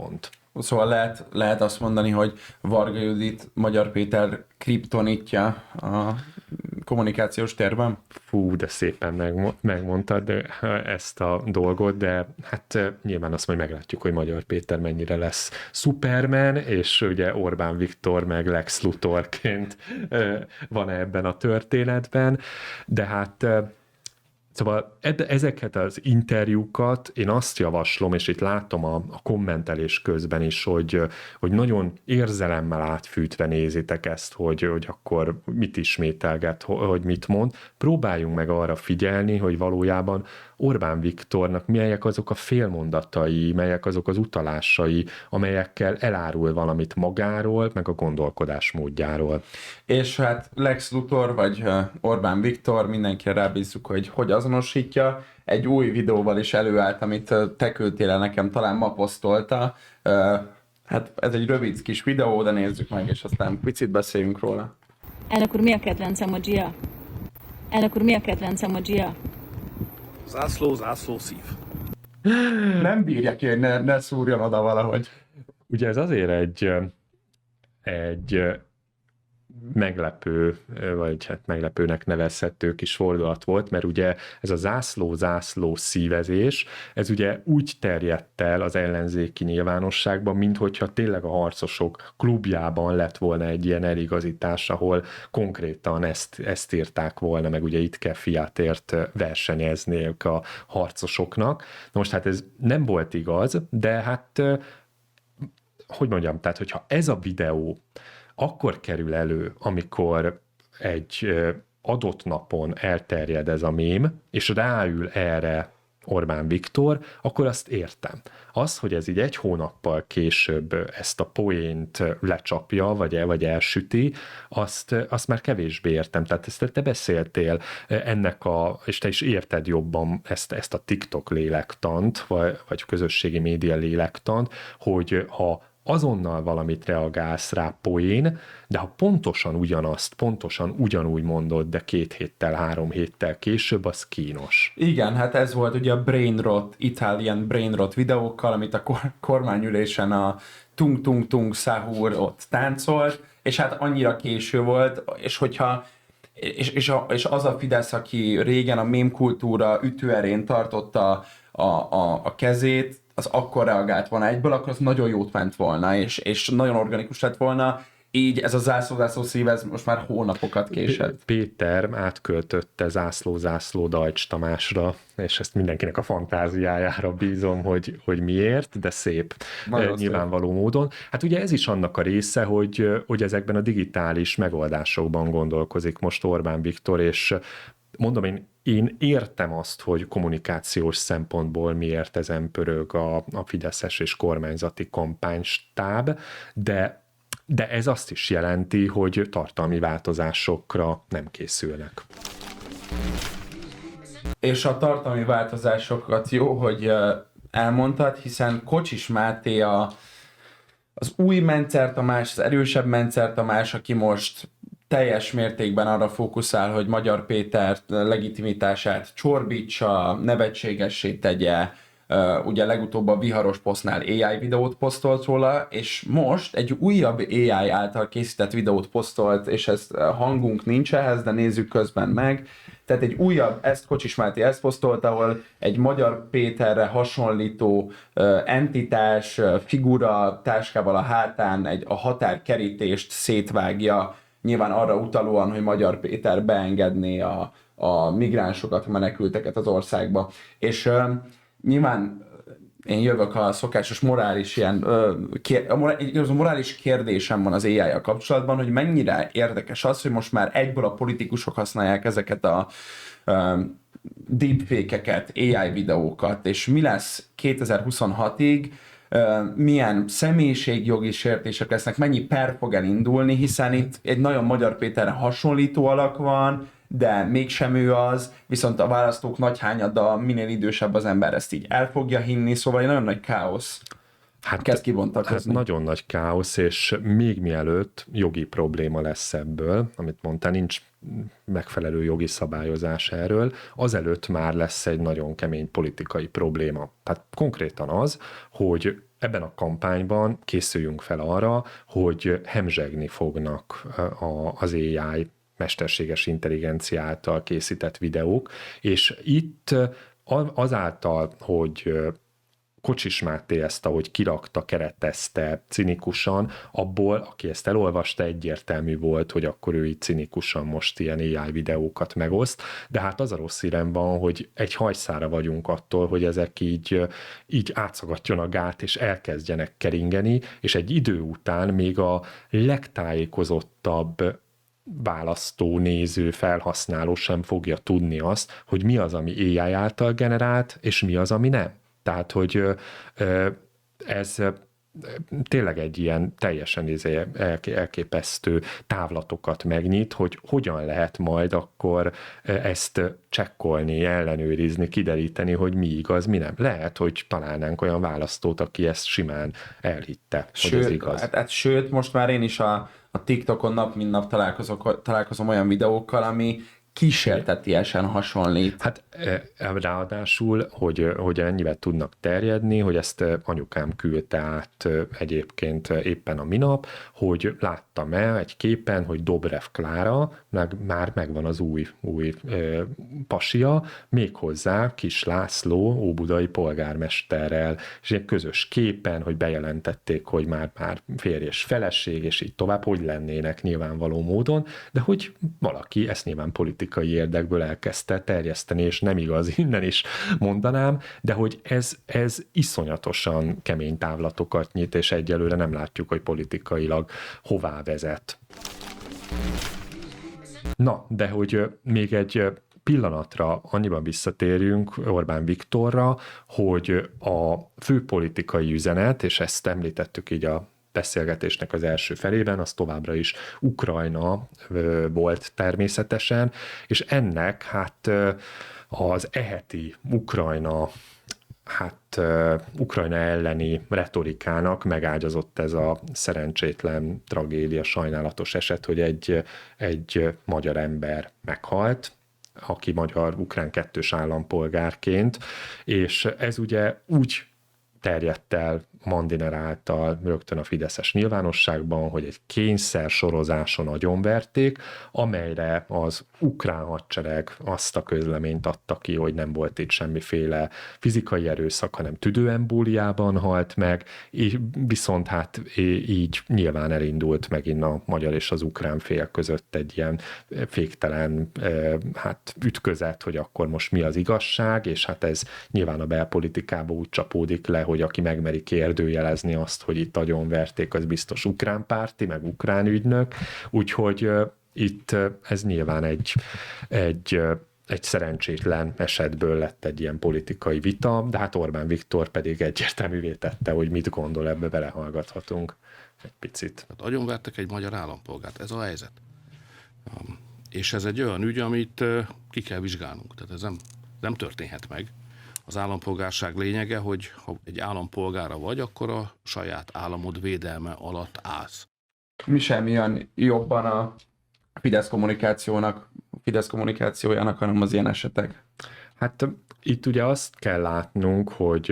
Szóval lehet, lehet azt mondani, hogy Varga Judit Magyar Péter kriptonitja a kommunikációs térben? Fú, de szépen meg, megmondtad ezt a dolgot, de hát nyilván azt majd meglátjuk, hogy Magyar Péter mennyire lesz Superman, és ugye Orbán Viktor meg Lex Luthorként van ebben a történetben, de hát szóval ezeket az interjúkat én azt javaslom, és itt látom a, a kommentelés közben is, hogy, hogy nagyon érzelemmel átfűtve nézitek ezt, hogy, hogy akkor mit ismételget, hogy mit mond. Próbáljunk meg arra figyelni, hogy valójában Orbán Viktornak melyek azok a félmondatai, melyek azok az utalásai, amelyekkel elárul valamit magáról, meg a gondolkodásmódjáról. És hát Lex Luthor, vagy Orbán Viktor, mindenkire rábízzuk, hogy hogy azonosítja. Egy új videóval is előállt, amit te küldtél el nekem, talán ma posztolta. Hát ez egy rövid kis videó, de nézzük meg, és aztán picit beszéljünk róla. Elnök úr, mi a kedvenc emojia? Elnök úr, mi a kedvenc emojia? Zászló, zászló, szív. Nem bírja ki, hogy ne, ne szúrjon oda valahogy. Ugye ez azért egy, egy meglepő, vagy hát meglepőnek nevezhető kis fordulat volt, mert ugye ez a zászló-zászló szívezés, ez ugye úgy terjedt el az ellenzéki nyilvánosságban, minthogyha tényleg a harcosok klubjában lett volna egy ilyen eligazítás, ahol konkrétan ezt, ezt írták volna, meg ugye itt kell fiátért versenyezniük a harcosoknak. Na most hát ez nem volt igaz, de hát hogy mondjam, tehát hogyha ez a videó akkor kerül elő, amikor egy adott napon elterjed ez a mém, és ráül erre Orbán Viktor, akkor azt értem. Az, hogy ez így egy hónappal később ezt a poént lecsapja, vagy, el, vagy elsüti, azt, azt már kevésbé értem. Tehát ezt te beszéltél ennek a, és te is érted jobban ezt, ezt a TikTok lélektant, vagy, vagy közösségi média lélektant, hogy ha azonnal valamit reagálsz rá poén, de ha pontosan ugyanazt, pontosan ugyanúgy mondod, de két héttel, három héttel később, az kínos. Igen, hát ez volt ugye a Brainrot, Italian Brainrot videókkal, amit a kor- kormányülésen a tung-tung-tung Sahur ott táncolt, és hát annyira késő volt, és hogyha és, és, a, és az a Fidesz, aki régen a mémkultúra ütőerén tartotta a, a, a kezét, az akkor reagált volna egyből, akkor az nagyon jót ment volna, és, és nagyon organikus lett volna. Így ez a zászló-zászló szív, ez most már hónapokat késett. Péter átköltötte zászló-zászló Dajcs Tamásra, és ezt mindenkinek a fantáziájára bízom, hogy, hogy miért, de szép, nagyon nyilvánvaló szép módon. Hát ugye ez is annak a része, hogy, hogy ezekben a digitális megoldásokban gondolkozik most Orbán Viktor, és mondom, én, én értem azt, hogy kommunikációs szempontból miért ezen pörög a, a fideszes és kormányzati kampánystáb, de De ez azt is jelenti, hogy tartalmi változásokra nem készülnek. És a tartalmi változásokat jó, hogy elmondtad, hiszen Kocsis Máté a, az új Mencer Tamás, az erősebb Mencer Tamás, aki most teljes mértékben arra fókuszál, hogy Magyar Péter legitimitását csorbítsa, nevetségessé tegye. Uh, ugye legutóbb a Viharos posztnál á i videót posztolt róla, és most egy újabb á i által készített videót posztolt, és ez hangunk nincs ehhez, de nézzük közben meg. Tehát egy újabb, ezt Kocsis Máté ezt posztolt, ahol egy Magyar Péterre hasonlító uh, entitás, uh, figura táskával a hátán egy, a határkerítést szétvágja, nyilván arra utalóan, hogy Magyar Péter beengedné a, a migránsokat, a menekülteket az országba. És uh, nyilván én jövök a szokásos morális ilyen, ö, kér, a, morális, a morális kérdésem van az á i-jal kapcsolatban, hogy mennyire érdekes az, hogy most már egyből a politikusok használják ezeket a ö, deepfake-eket, á i videókat, és mi lesz kétezer-huszonhatig, ö, milyen személyiségjogi sértések lesznek, mennyi per fog elindulni, hiszen itt egy nagyon Magyar Péterre hasonlító alak van, de mégsem ő az, viszont a választók nagy hányada, minél idősebb az ember ezt így el fogja hinni, szóval egy nagyon nagy káosz. Hát, kezd hát kibontakozni. nagyon nagy káosz, és még mielőtt jogi probléma lesz ebből, amit mondtál, nincs megfelelő jogi szabályozás erről, azelőtt már lesz egy nagyon kemény politikai probléma. Tehát konkrétan az, hogy ebben a kampányban készüljünk fel arra, hogy hemzsegni fognak az á i, mesterséges intelligencia által készített videók, és itt azáltal, hogy Kocsis Máté ezt, ahogy kirakta, keretezte cinikusan, abból, aki ezt elolvasta, egyértelmű volt, hogy akkor ő így cinikusan most ilyen á i videókat megoszt, de hát az a rossz hírem van, hogy egy hajszára vagyunk attól, hogy ezek így, így átszagadjon a gát, és elkezdjenek keringeni, és egy idő után még a legtájékozottabb választó, néző, felhasználó sem fogja tudni azt, hogy mi az, ami á i által generált, és mi az, ami nem. Tehát, hogy ez tényleg egy ilyen teljesen elképesztő távlatokat megnyit, hogy hogyan lehet majd akkor ezt csekkolni, ellenőrizni, kideríteni, hogy mi igaz, mi nem. Lehet, hogy találnánk olyan választót, aki ezt simán elhitte, sőt, hogy ez igaz. Hát, hát, sőt, most már én is a, a TikTokon nap mint nap találkozok, találkozom olyan videókkal, ami kísértetiesen hasonlít. Hát ráadásul, hogy, hogy ennyivel tudnak terjedni, hogy ezt anyukám küldte át egyébként éppen a minap, hogy láttam el egy képen, hogy Dobrev Klára, meg már megvan az új, új ö, pasia, méghozzá Kis László óbudai polgármesterrel, és egy közös képen, hogy bejelentették, hogy már, már férj és feleség, és így tovább, hogy lennének nyilvánvaló módon, de hogy valaki ezt nyilván politikai érdekből elkezdte terjeszteni, és nem igaz, innen is mondanám, de hogy ez, ez iszonyatosan kemény távlatokat nyit, és egyelőre nem látjuk, hogy politikailag hová vezet. Na, de hogy még egy pillanatra annyiban visszatérjünk Orbán Viktorra, hogy a főpolitikai üzenet, és ezt említettük így a beszélgetésnek az első felében, az továbbra is Ukrajna volt természetesen, és ennek hát az eheti Ukrajna hát uh, Ukrajna elleni retorikának megágyazott ez a szerencsétlen tragédia, sajnálatos eset, hogy egy, egy magyar ember meghalt, aki magyar-ukrán kettős állampolgárként, és ez ugye úgy terjedt el Mandiner által rögtön a fideszes nyilvánosságban, hogy egy kényszer sorozáson agyonverték, amelyre az ukrán hadsereg azt a közleményt adta ki, hogy nem volt itt semmiféle fizikai erőszak, hanem tüdőembóliában halt meg, és viszont hát így nyilván elindult megint a magyar és az ukrán fél között egy ilyen féktelen hát ütközet, hogy akkor most mi az igazság, és hát ez nyilván a belpolitikába úgy csapódik le, hogy aki megmeri kérdőjelezni azt, hogy itt agyonverték, az biztos ukrán párti, meg ukrán ügynök, úgyhogy uh, itt uh, ez nyilván egy, egy, uh, egy szerencsétlen esetből lett egy ilyen politikai vita, de hát Orbán Viktor pedig egyértelművé tette, hogy mit gondol, ebbe belehallgathatunk egy picit. Hát agyonvertek egy magyar állampolgárt, ez a helyzet. Um, és ez egy olyan ügy, amit uh, ki kell vizsgálnunk, tehát ez nem, nem történhet meg. Az állampolgárság lényege, hogy ha egy állampolgára vagy, akkor a saját államod védelme alatt állsz. Mi sem jön jobban a Fidesz kommunikációnak, Fidesz kommunikációjának, hanem az ilyen esetek. Hát itt ugye azt kell látnunk, hogy,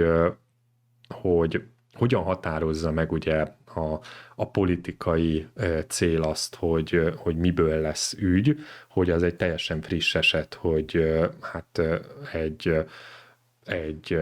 hogy hogyan határozza meg ugye a, a politikai cél azt, hogy, hogy miből lesz ügy, hogy az egy teljesen friss eset, hogy hát egy egy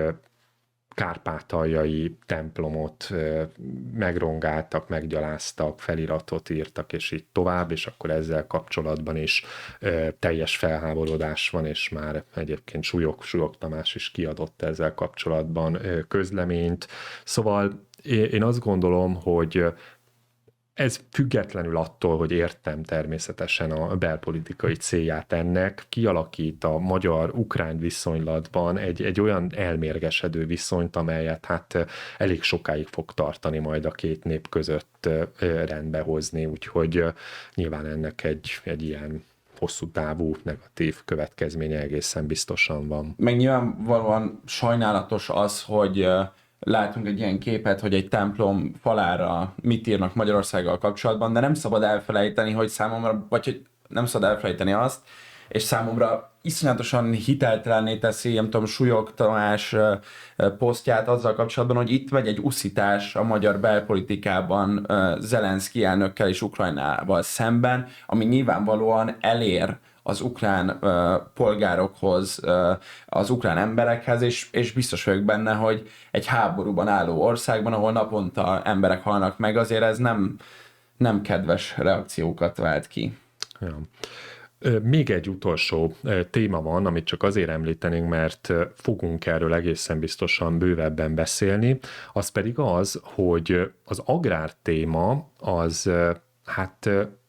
kárpátaljai templomot megrongáltak, meggyaláztak, feliratot írtak, és így tovább, és akkor ezzel kapcsolatban is teljes felháborodás van, és már egyébként Súlyog, Súlyog Tamás is kiadott ezzel kapcsolatban közleményt. Szóval én azt gondolom, hogy ez függetlenül attól, hogy értem természetesen a belpolitikai célját ennek, kialakít a magyar-ukrán viszonylatban egy, egy olyan elmérgesedő viszonyt, amelyet hát elég sokáig fog tartani majd a két nép között rendbe hozni, úgyhogy nyilván ennek egy, egy ilyen hosszú távú negatív következménye egészen biztosan van. Meg nyilvánvalóan sajnálatos az, hogy látunk egy ilyen képet, hogy egy templom falára mit írnak Magyarországgal kapcsolatban, de nem szabad elfelejteni, hogy számomra, vagy hogy nem szabad elfelejteni azt, és számomra iszonyatosan hiteltelenné teszi, nem tudom, Súlyog Tamás posztját azzal kapcsolatban, hogy itt megy egy uszítás a magyar belpolitikában Zelenszky elnökkel és Ukrajnával szemben, ami nyilvánvalóan elér az ukrán uh, polgárokhoz, uh, az ukrán emberekhez, és, és biztos vagyok benne, hogy egy háborúban álló országban, ahol naponta emberek halnak meg, azért ez nem, nem kedves reakciókat vált ki. Ja. Még egy utolsó téma van, amit csak azért említenénk, mert fogunk erről egészen biztosan bővebben beszélni, az pedig az, hogy az agrár téma az hát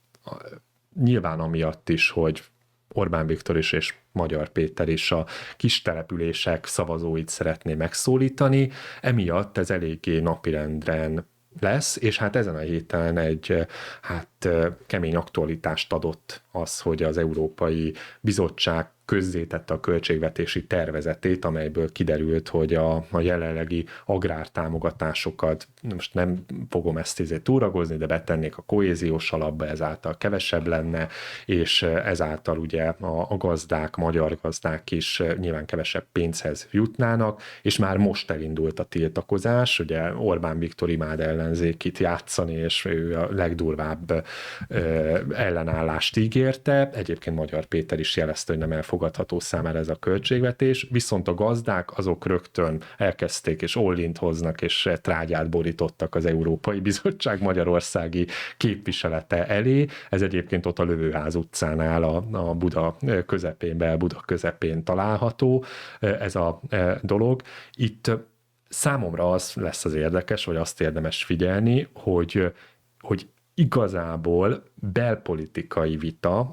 nyilván amiatt is, hogy Orbán Viktor is és Magyar Péter is a kis települések szavazóit szeretné megszólítani, emiatt ez eléggé napirenden lesz, és hát ezen a héten egy hát kemény aktualitást adott az, hogy az Európai Bizottság közzétette a költségvetési tervezetét, amelyből kiderült, hogy a, a jelenlegi agrártámogatásokat, most nem fogom ezt izé túragozni, de betennék a kohéziós alapba, ezáltal kevesebb lenne, és ezáltal ugye a, a gazdák, magyar gazdák is nyilván kevesebb pénzhez jutnának, és már most elindult a tiltakozás, ugye Orbán Viktor imád ellenzékit játszani, és ő a legdurvább ö, ellenállást ígérte, egyébként Magyar Péter is jelezte, hogy nem elfogadható számára ez a költségvetés, viszont a gazdák azok rögtön elkezdték, és all-int hoznak, és trágyát borítottak az Európai Bizottság magyarországi képviselete elé. Ez egyébként ott a Lövőház utcánál, a, a Buda közepén, Bel-Buda közepén található ez a dolog. Itt számomra az lesz az érdekes, vagy azt érdemes figyelni, hogy, hogy igazából belpolitikai vita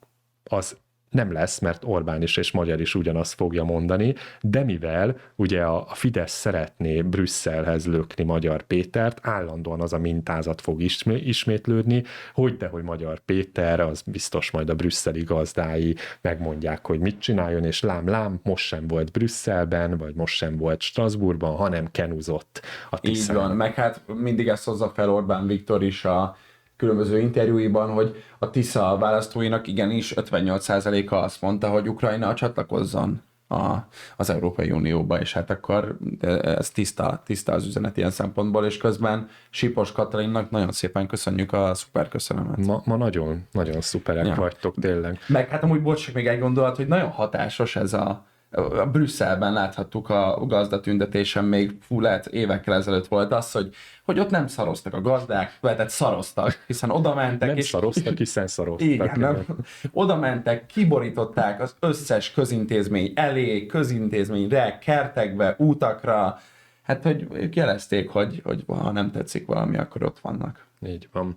az nem lesz, mert Orbán is és Magyar is ugyanazt fogja mondani, de mivel ugye a Fidesz szeretné Brüsszelhez lökni Magyar Pétert, állandóan az a mintázat fog ismétlődni, hogy de hogy Magyar Péter, az biztos majd a brüsszeli gazdái megmondják, hogy mit csináljon, és lám-lám, most sem volt Brüsszelben, vagy most sem volt Strasbourgban, hanem kenuzott a Tiszán. Így van, meg hát mindig ezt hozza fel Orbán Viktor is a különböző interjúiban, hogy a Tisza választóinak igenis ötvennyolc százaléka azt mondta, hogy Ukrajna csatlakozzon a, az Európai Unióba, és hát akkor ez tiszta, tiszta az üzenet ilyen szempontból, és közben Sipos Katalinnak nagyon szépen köszönjük a szuper köszönömet. Ma, ma nagyon, nagyon szuperek ja. vagytok tényleg. Meg hát amúgy bocs, még egy gondolat, hogy nagyon hatásos ez a A Brüsszelben láthattuk a gazdatüntetésen, még fú, lehet évekkel ezelőtt volt az, hogy, hogy ott nem szaroztak a gazdák, tehát szaroztak, hiszen oda mentek. Nem és... szaroztak, hiszen szaroztak. Igen, nem? Oda mentek, kiborították az összes közintézmény elé, közintézményre, kertekbe, útakra, hát hogy ők jelezték, hogy, hogy ha nem tetszik valami, akkor ott vannak. Így van.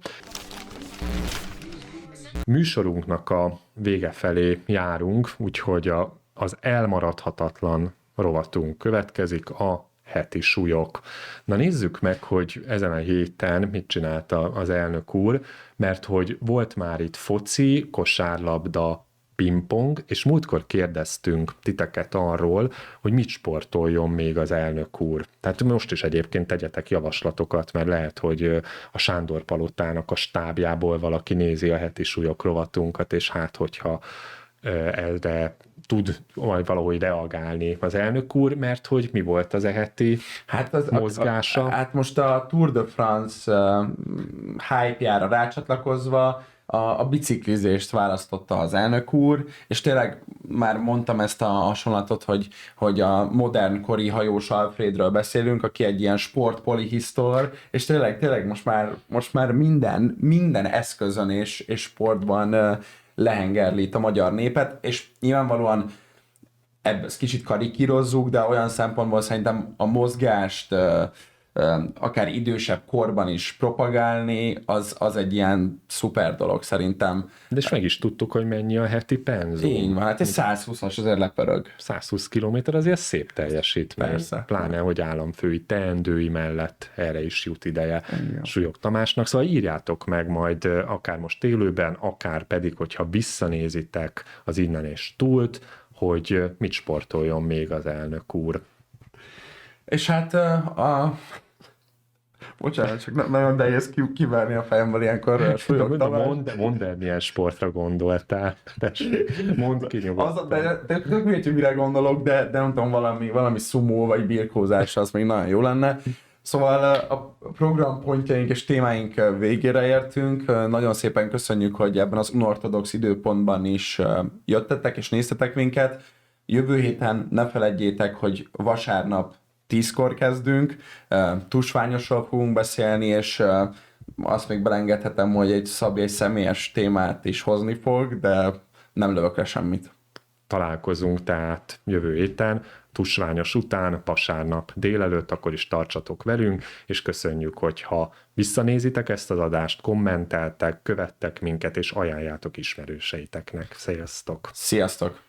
Műsorunknak a vége felé járunk, úgyhogy a az elmaradhatatlan rovatunk következik, a heti súlyok. Na nézzük meg, hogy ezen a héten mit csinálta az elnök úr, mert hogy volt már itt foci, kosárlabda, pingpong, és múltkor kérdeztünk titeket arról, hogy mit sportoljon még az elnök úr. Tehát most is egyébként tegyetek javaslatokat, mert lehet, hogy a Sándor Palotának a stábjából valaki nézi a heti súlyok rovatunkat, és hát hogyha erre tud majd valahogy reagálni az elnök úr, mert hogy mi volt az eheti hát az, mozgása? A, a, hát most a Tour de France uh, hype-jára rácsatlakozva a, a biciklizést választotta az elnök úr, és tényleg már mondtam ezt a hasonlatot, hogy, hogy a modern kori hajós Alfredről beszélünk, aki egy ilyen sportpolihisztor, és tényleg, tényleg most már, most már minden, minden eszközön és, és sportban uh, lehengerlít a magyar népet, és nyilvánvalóan ebből ezt kicsit karikírozzuk, de olyan szempontból szerintem a mozgást akár idősebb korban is propagálni, az, az egy ilyen szuper dolog szerintem. De és meg is tudtuk, hogy mennyi a heti penzum. Így van, hát egy százhúszas azért lepörög. százhúsz kilométer azért szép teljesítmény. Persze. Pláne, hogy államfői teendői mellett erre is jut ideje Súlyog Tamásnak. Szóval írjátok meg majd akár most élőben, akár pedig, hogyha visszanézitek az Innen és Túlt, hogy mit sportoljon még az elnök úr. És hát a... a... Bocsánat, csak na- nagyon nehéz ki- kiverni a fejemből ilyenkor De súlyok mondd, Tamás. mondd, mondd el, milyen sportra gondoltál. Tessék, mondd ki Az, nyugodtan. de, de tök mindegy, hogy mire gondolok, de, de nem tudom, valami, valami szumó vagy birkózás, az még nagyon jó lenne. Szóval a programpontjaink és témáink végére értünk. Nagyon szépen köszönjük, hogy ebben az unorthodox időpontban is jöttetek és néztetek minket. Jövő héten ne feledjétek, hogy vasárnap tízkor kezdünk, tusványosról fogunk beszélni, és azt még belengedhetem, hogy egy Szabi egy személyes témát is hozni fog, de nem lövök le semmit. Találkozunk tehát jövő héten, tusványos után, vasárnap délelőtt, akkor is tartsatok velünk, és köszönjük, hogyha visszanézitek ezt az adást, kommenteltek, követtek minket, és ajánljátok ismerőseiteknek. Sziasztok! Sziasztok!